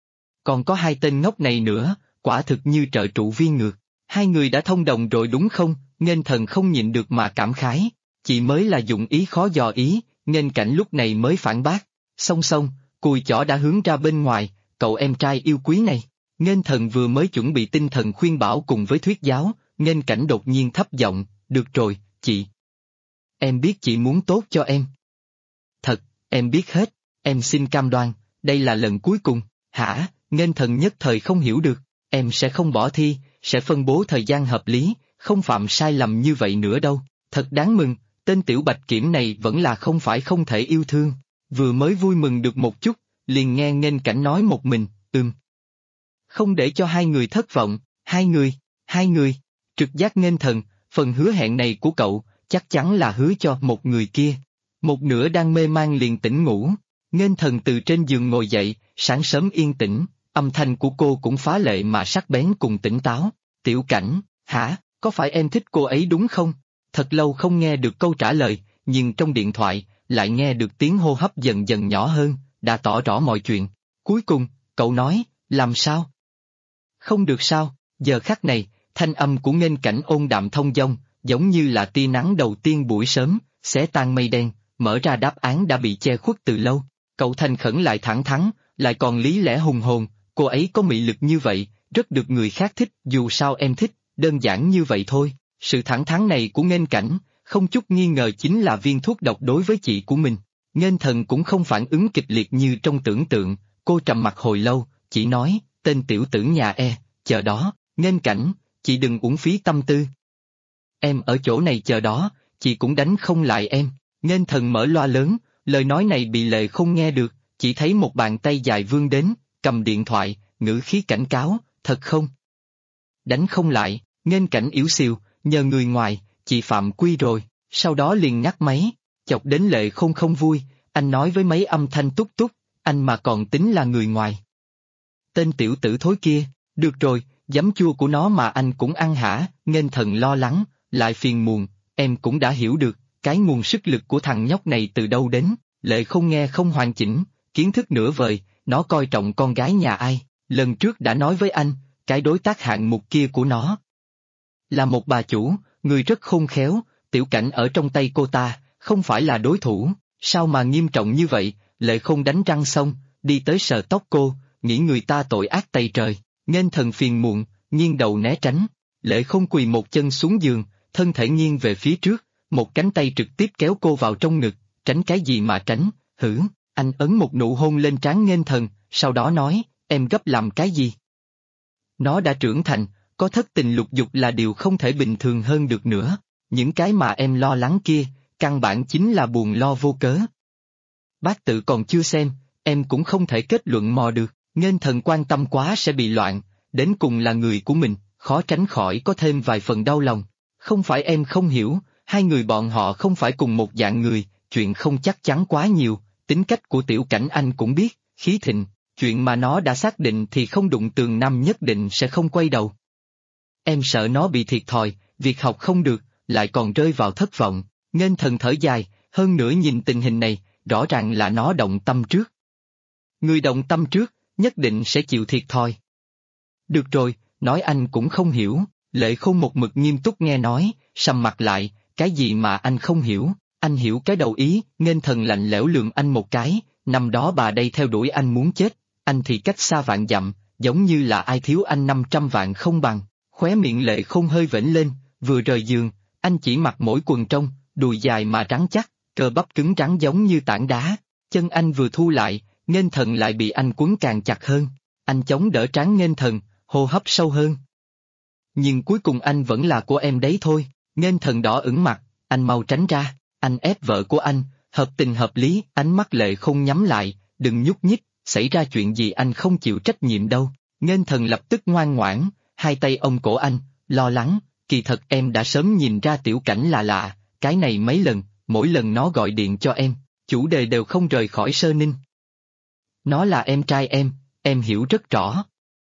Speaker 1: Còn có hai tên ngốc này nữa, quả thực như trợ trụ viên ngược, hai người đã thông đồng rồi đúng không? Nghênh Thần không nhịn được mà cảm khái, chị mới là dụng ý khó dò ý, Nghênh Cảnh lúc này mới phản bác, song song, cùi chỏ đã hướng ra bên ngoài, cậu em trai yêu quý này. Nghênh Thần vừa mới chuẩn bị tinh thần khuyên bảo cùng với thuyết giáo, Nghênh Cảnh đột nhiên thấp giọng, được rồi, chị. Em biết chị muốn tốt cho em. Thật, em biết hết, em xin cam đoan, đây là lần cuối cùng. Hả? Nghênh thần nhất thời không hiểu được, em sẽ không bỏ thi, sẽ phân bố thời gian hợp lý, không phạm sai lầm như vậy nữa đâu. Thật đáng mừng, tên tiểu bạch kiểm này vẫn là không phải không thể yêu thương. Vừa mới vui mừng được một chút, liền nghe nghênh cảnh nói một mình, Không để cho hai người thất vọng, hai người. Trực giác nghênh thần, phần hứa hẹn này của cậu, chắc chắn là hứa cho một người kia. Một nửa đang mê man liền tỉnh ngủ, nghênh thần từ trên giường ngồi dậy, sáng sớm yên tĩnh, âm thanh của cô cũng phá lệ mà sắc bén cùng tỉnh táo. Tiểu Cảnh, hả, có phải em thích cô ấy đúng không? Thật lâu không nghe được câu trả lời, nhưng trong điện thoại, lại nghe được tiếng hô hấp dần dần nhỏ hơn, đã tỏ rõ mọi chuyện. Cuối cùng, cậu nói, làm sao? Không được sao, giờ khắc này, thanh âm của nghênh cảnh ôn đạm thông dong, giống như là tia nắng đầu tiên buổi sớm, xé tan mây đen, mở ra đáp án đã bị che khuất từ lâu. Cậu thành khẩn lại thẳng thắn, lại còn lý lẽ hùng hồn, cô ấy có mị lực như vậy, rất được người khác thích, dù sao em thích, đơn giản như vậy thôi. Sự thẳng thắn này của nghênh cảnh, không chút nghi ngờ chính là viên thuốc độc đối với chị của mình. Nghênh thần cũng không phản ứng kịch liệt như trong tưởng tượng, cô trầm mặc hồi lâu, chỉ nói, tên tiểu tử nhà chờ đó, nghênh cảnh, chị đừng uổng phí tâm tư. Em ở chỗ này chờ đó, chị cũng đánh không lại em. Nghênh thần mở loa lớn, lời nói này bị Lệ không nghe được, chỉ thấy một bàn tay dài vươn đến, cầm điện thoại, ngữ khí cảnh cáo, thật không? Đánh không lại, nghênh cảnh yếu xìu, nhờ người ngoài, chị phạm quy rồi, sau đó liền ngắt máy, chọc đến Lệ không vui, anh nói với mấy âm thanh túc túc, anh mà còn tính là người ngoài. Tên tiểu tử thối kia, được rồi, giấm chua của nó mà anh cũng ăn hả? Nghênh thần lo lắng, lại phiền muộn, em cũng đã hiểu được, cái nguồn sức lực của thằng nhóc này từ đâu đến. Lệ không nghe không hoàn chỉnh, kiến thức nửa vời, nó coi trọng con gái nhà ai, lần trước đã nói với anh, cái đối tác hạng mục kia của nó là một bà chủ, người rất khôn khéo, Tiểu Cảnh ở trong tay cô ta, không phải là đối thủ, sao mà nghiêm trọng như vậy? Lệ không đánh răng xong, đi tới sờ tóc cô, nghĩ người ta tội ác tày trời, nghênh thần phiền muộn, nghiêng đầu né tránh, Lệ không quỳ một chân xuống giường, thân thể nghiêng về phía trước, một cánh tay trực tiếp kéo cô vào trong ngực, tránh cái gì mà tránh, anh ấn một nụ hôn lên trán nghênh thần, sau đó nói, em gấp làm cái gì? Nó đã trưởng thành, có thất tình lục dục là điều không thể bình thường hơn được nữa, những cái mà em lo lắng kia, căn bản chính là buồn lo vô cớ. Bác tự còn chưa xem, em cũng không thể kết luận mò được, nghênh thần quan tâm quá sẽ bị loạn, đến cùng là người của mình, khó tránh khỏi có thêm vài phần đau lòng. Không phải em không hiểu, hai người bọn họ không phải cùng một dạng người, chuyện không chắc chắn quá nhiều, tính cách của Tiểu Cảnh anh cũng biết, khí thịnh, chuyện mà nó đã xác định thì không đụng tường năm nhất định sẽ không quay đầu. Em sợ nó bị thiệt thòi, việc học không được, lại còn rơi vào thất vọng, nghênh thần thở dài, hơn nữa nhìn tình hình này, rõ ràng là nó động tâm trước. Người động tâm trước, nhất định sẽ chịu thiệt thòi. Được rồi, nói anh cũng không hiểu, Lệ Khôn một mực nghiêm túc nghe nói, sầm mặt lại, cái gì mà anh không hiểu, anh hiểu cái đầu ý, nghênh thần lạnh lẽo lườm anh một cái, năm đó bà đây theo đuổi anh muốn chết, anh thì cách xa vạn dặm, giống như là ai thiếu anh 500 vạn không bằng, khóe miệng Lệ Khôn hơi vểnh lên, vừa rời giường, anh chỉ mặc mỗi quần trong, đùi dài mà rắn chắc, cơ bắp cứng rắn giống như tảng đá, chân anh vừa thu lại, nghênh thần lại bị anh quấn càng chặt hơn, anh chống đỡ trán nghênh thần, hô hấp sâu hơn. Nhưng cuối cùng anh vẫn là của em đấy thôi, nghênh thần đỏ ửng mặt, anh mau tránh ra, anh ép vợ của anh, hợp tình hợp lý, ánh mắt Lệ Khôn nhắm lại, đừng nhúc nhích, xảy ra chuyện gì anh không chịu trách nhiệm đâu, nghênh thần lập tức ngoan ngoãn, hai tay ôm cổ anh, lo lắng, kỳ thật em đã sớm nhìn ra Tiểu Cảnh là lạ, cái này mấy lần, mỗi lần nó gọi điện cho em, chủ đề đều không rời khỏi Sơ Ninh. Nó là em trai em hiểu rất rõ.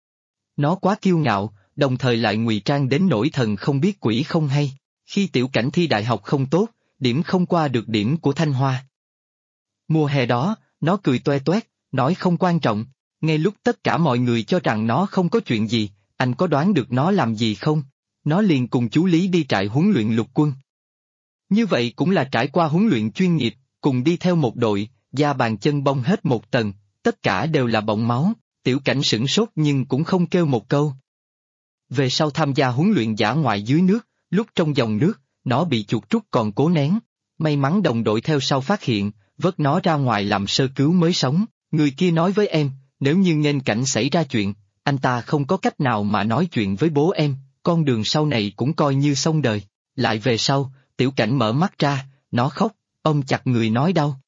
Speaker 1: Nó quá kiêu ngạo, đồng thời lại ngụy trang đến nỗi thần không biết quỷ không hay, khi Tiểu Cảnh thi đại học không tốt, điểm không qua được điểm của Thanh Hoa. Mùa hè đó, nó cười toe toét, nói không quan trọng, ngay lúc tất cả mọi người cho rằng nó không có chuyện gì, anh có đoán được nó làm gì không? Nó liền cùng chú Lý đi trại huấn luyện lục quân. Như vậy cũng là trải qua huấn luyện chuyên nghiệp, cùng đi theo một đội, da bàn chân bong hết một tầng, tất cả đều là bọng máu, Tiểu Cảnh sửng sốt nhưng cũng không kêu một câu. Về sau tham gia huấn luyện dã ngoại dưới nước, lúc trong dòng nước, nó bị chuột rút còn cố nén, may mắn đồng đội theo sau phát hiện, vớt nó ra ngoài làm sơ cứu mới sống. Người kia nói với em, nếu như Nghênh Cảnh xảy ra chuyện, anh ta không có cách nào mà nói chuyện với bố em, con đường sau này cũng coi như xong đời. Lại về sau, Tiểu Cảnh mở mắt ra, nó khóc, ôm chặt người nói đau.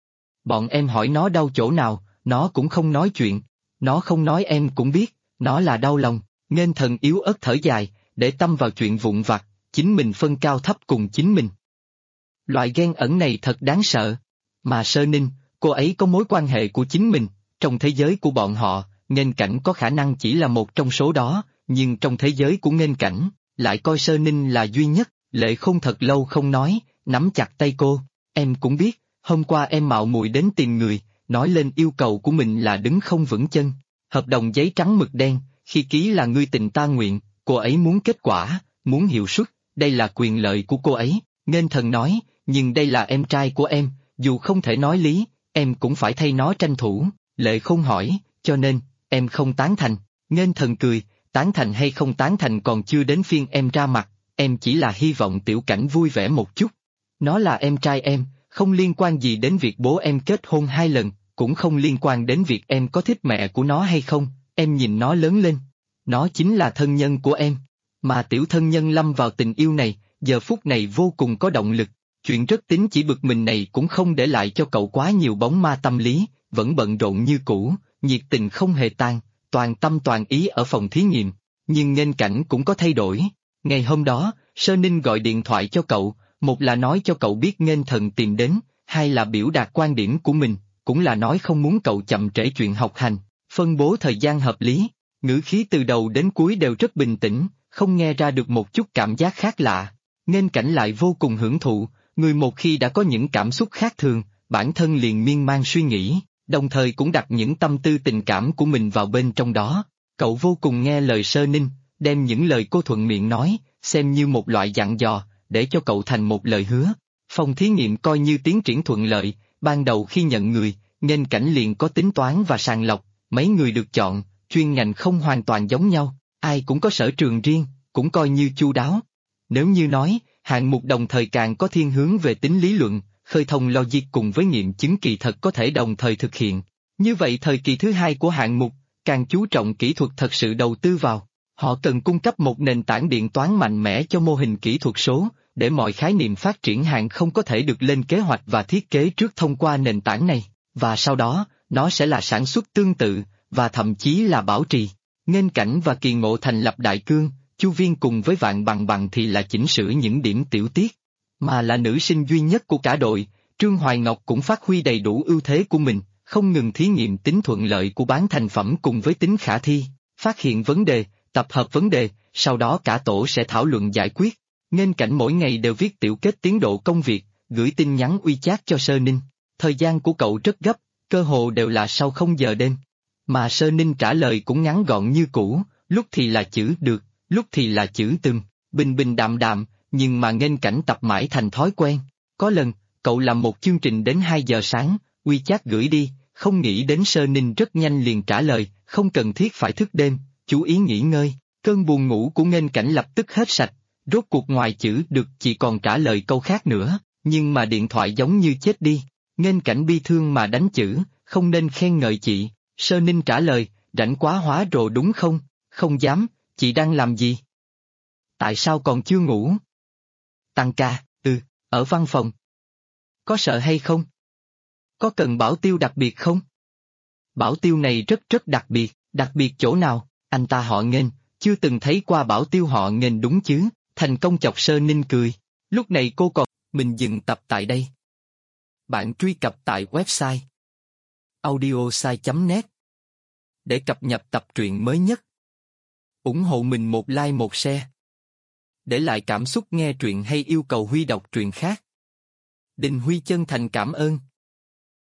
Speaker 1: Bọn em hỏi nó đau chỗ nào, nó cũng không nói chuyện. Nó không nói em cũng biết, nó là đau lòng. Nghênh Thần yếu ớt thở dài, để tâm vào chuyện vụn vặt, chính mình phân cao thấp cùng chính mình. Loại ghen ẩn này thật đáng sợ. Mà Sơ Ninh, cô ấy có mối quan hệ của chính mình, trong thế giới của bọn họ, Nghênh Cảnh có khả năng chỉ là một trong số đó, nhưng trong thế giới của Nghênh Cảnh, lại coi Sơ Ninh là duy nhất. Lệ Khôn thật lâu không nói, nắm chặt tay cô, em cũng biết, hôm qua em mạo muội đến tìm người, nói lên yêu cầu của mình là đứng không vững chân. Hợp đồng giấy trắng mực đen, khi ký là ngươi tình ta nguyện, cô ấy muốn kết quả, muốn hiệu suất, đây là quyền lợi của cô ấy. Nghênh Thần nói, nhưng đây là em trai của em, dù không thể nói lý, em cũng phải thay nó tranh thủ. Lệ Khôn hỏi, cho nên, em không tán thành. Nghênh Thần cười, tán thành hay không tán thành còn chưa đến phiên em ra mặt, em chỉ là hy vọng Tiểu Cảnh vui vẻ một chút. Nó là em trai em, không liên quan gì đến việc bố em kết hôn 2 lần, cũng không liên quan đến việc em có thích mẹ của nó hay không, em nhìn nó lớn lên. Nó chính là thân nhân của em. Mà tiểu thân nhân lâm vào tình yêu này, giờ phút này vô cùng có động lực. Chuyện rất tín chỉ bực mình này cũng không để lại cho cậu quá nhiều bóng ma tâm lý, vẫn bận rộn như cũ, nhiệt tình không hề tan, toàn tâm toàn ý ở phòng thí nghiệm. Nhưng Nghênh Cảnh cũng có thay đổi. Ngày hôm đó, Sơ Ninh gọi điện thoại cho cậu, một là nói cho cậu biết Nghênh Thần tìm đến, hai là biểu đạt quan điểm của mình, cũng là nói không muốn cậu chậm trễ chuyện học hành, phân bố thời gian hợp lý. Ngữ khí từ đầu đến cuối đều rất bình tĩnh, không nghe ra được một chút cảm giác khác lạ. Nghênh Cảnh lại vô cùng hưởng thụ, người một khi đã có những cảm xúc khác thường, bản thân liền miên man suy nghĩ, đồng thời cũng đặt những tâm tư tình cảm của mình vào bên trong đó. Cậu vô cùng nghe lời Sơ Ninh, đem những lời cô thuận miệng nói, xem như một loại dặn dò, để cho cậu thành một lời hứa. Phòng thí nghiệm coi như tiến triển thuận lợi, ban đầu khi nhận người, Nghênh Cảnh liền có tính toán và sàng lọc, mấy người được chọn, chuyên ngành không hoàn toàn giống nhau, ai cũng có sở trường riêng, cũng coi như chu đáo. Nếu như nói, hạng mục đồng thời càng có thiên hướng về tính lý luận, khơi thông logic cùng với nghiệm chứng kỳ thật có thể đồng thời thực hiện. Như vậy thời kỳ thứ hai của hạng mục, càng chú trọng kỹ thuật thật sự đầu tư vào. Họ cần cung cấp một nền tảng điện toán mạnh mẽ cho mô hình kỹ thuật số, để mọi khái niệm phát triển hàng không có thể được lên kế hoạch và thiết kế trước thông qua nền tảng này, và sau đó, nó sẽ là sản xuất tương tự, và thậm chí là bảo trì. Nghênh Cảnh và Kỳ Ngộ thành lập Đại Cương, Chu Viên cùng với Vạn Bằng Bằng thì là chỉnh sửa những điểm tiểu tiết. Mà là nữ sinh duy nhất của cả đội, Trương Hoài Ngọc cũng phát huy đầy đủ ưu thế của mình, không ngừng thí nghiệm tính thuận lợi của bán thành phẩm cùng với tính khả thi, phát hiện vấn đề, tập hợp vấn đề, sau đó cả tổ sẽ thảo luận giải quyết. Nghênh Cảnh mỗi ngày đều viết tiểu kết tiến độ công việc, gửi tin nhắn WeChat cho Sơ Ninh. Thời gian của cậu rất gấp, cơ hồ đều là sau 0 giờ đêm. Mà Sơ Ninh trả lời cũng ngắn gọn như cũ, lúc thì là chữ được, lúc thì là chữ từng, bình bình đạm đạm, nhưng mà Nghênh Cảnh tập mãi thành thói quen. Có lần, cậu làm một chương trình đến 2 giờ sáng, WeChat gửi đi, không nghĩ đến Sơ Ninh rất nhanh liền trả lời, không cần thiết phải thức đêm, chú ý nghỉ ngơi. Cơn buồn ngủ của Nghênh Cảnh lập tức hết sạch, rốt cuộc ngoài chữ được chỉ còn trả lời câu khác nữa, nhưng mà điện thoại giống như chết đi. Nghênh Cảnh bi thương mà đánh chữ, không nên khen ngợi chị. Sơ Ninh trả lời, rảnh quá hóa rồ đúng không? Không dám, chị đang làm gì? Tại sao còn chưa ngủ? Tăng ca, ở văn phòng. Có sợ hay không? Có cần bảo tiêu đặc biệt không? Bảo tiêu này rất rất đặc biệt chỗ nào? Anh ta họ Nghênh, chưa từng thấy qua bảo tiêu họ Nghênh đúng chứ? Thành công chọc Sơ Ninh cười. Lúc này cô còn, mình dừng tập tại đây. Bạn truy cập tại website audiosai.net để cập nhật tập truyện mới nhất. Ủng hộ mình một like một share. Để lại cảm xúc nghe truyện hay yêu cầu Huy đọc truyện khác. Đình Huy chân thành cảm ơn.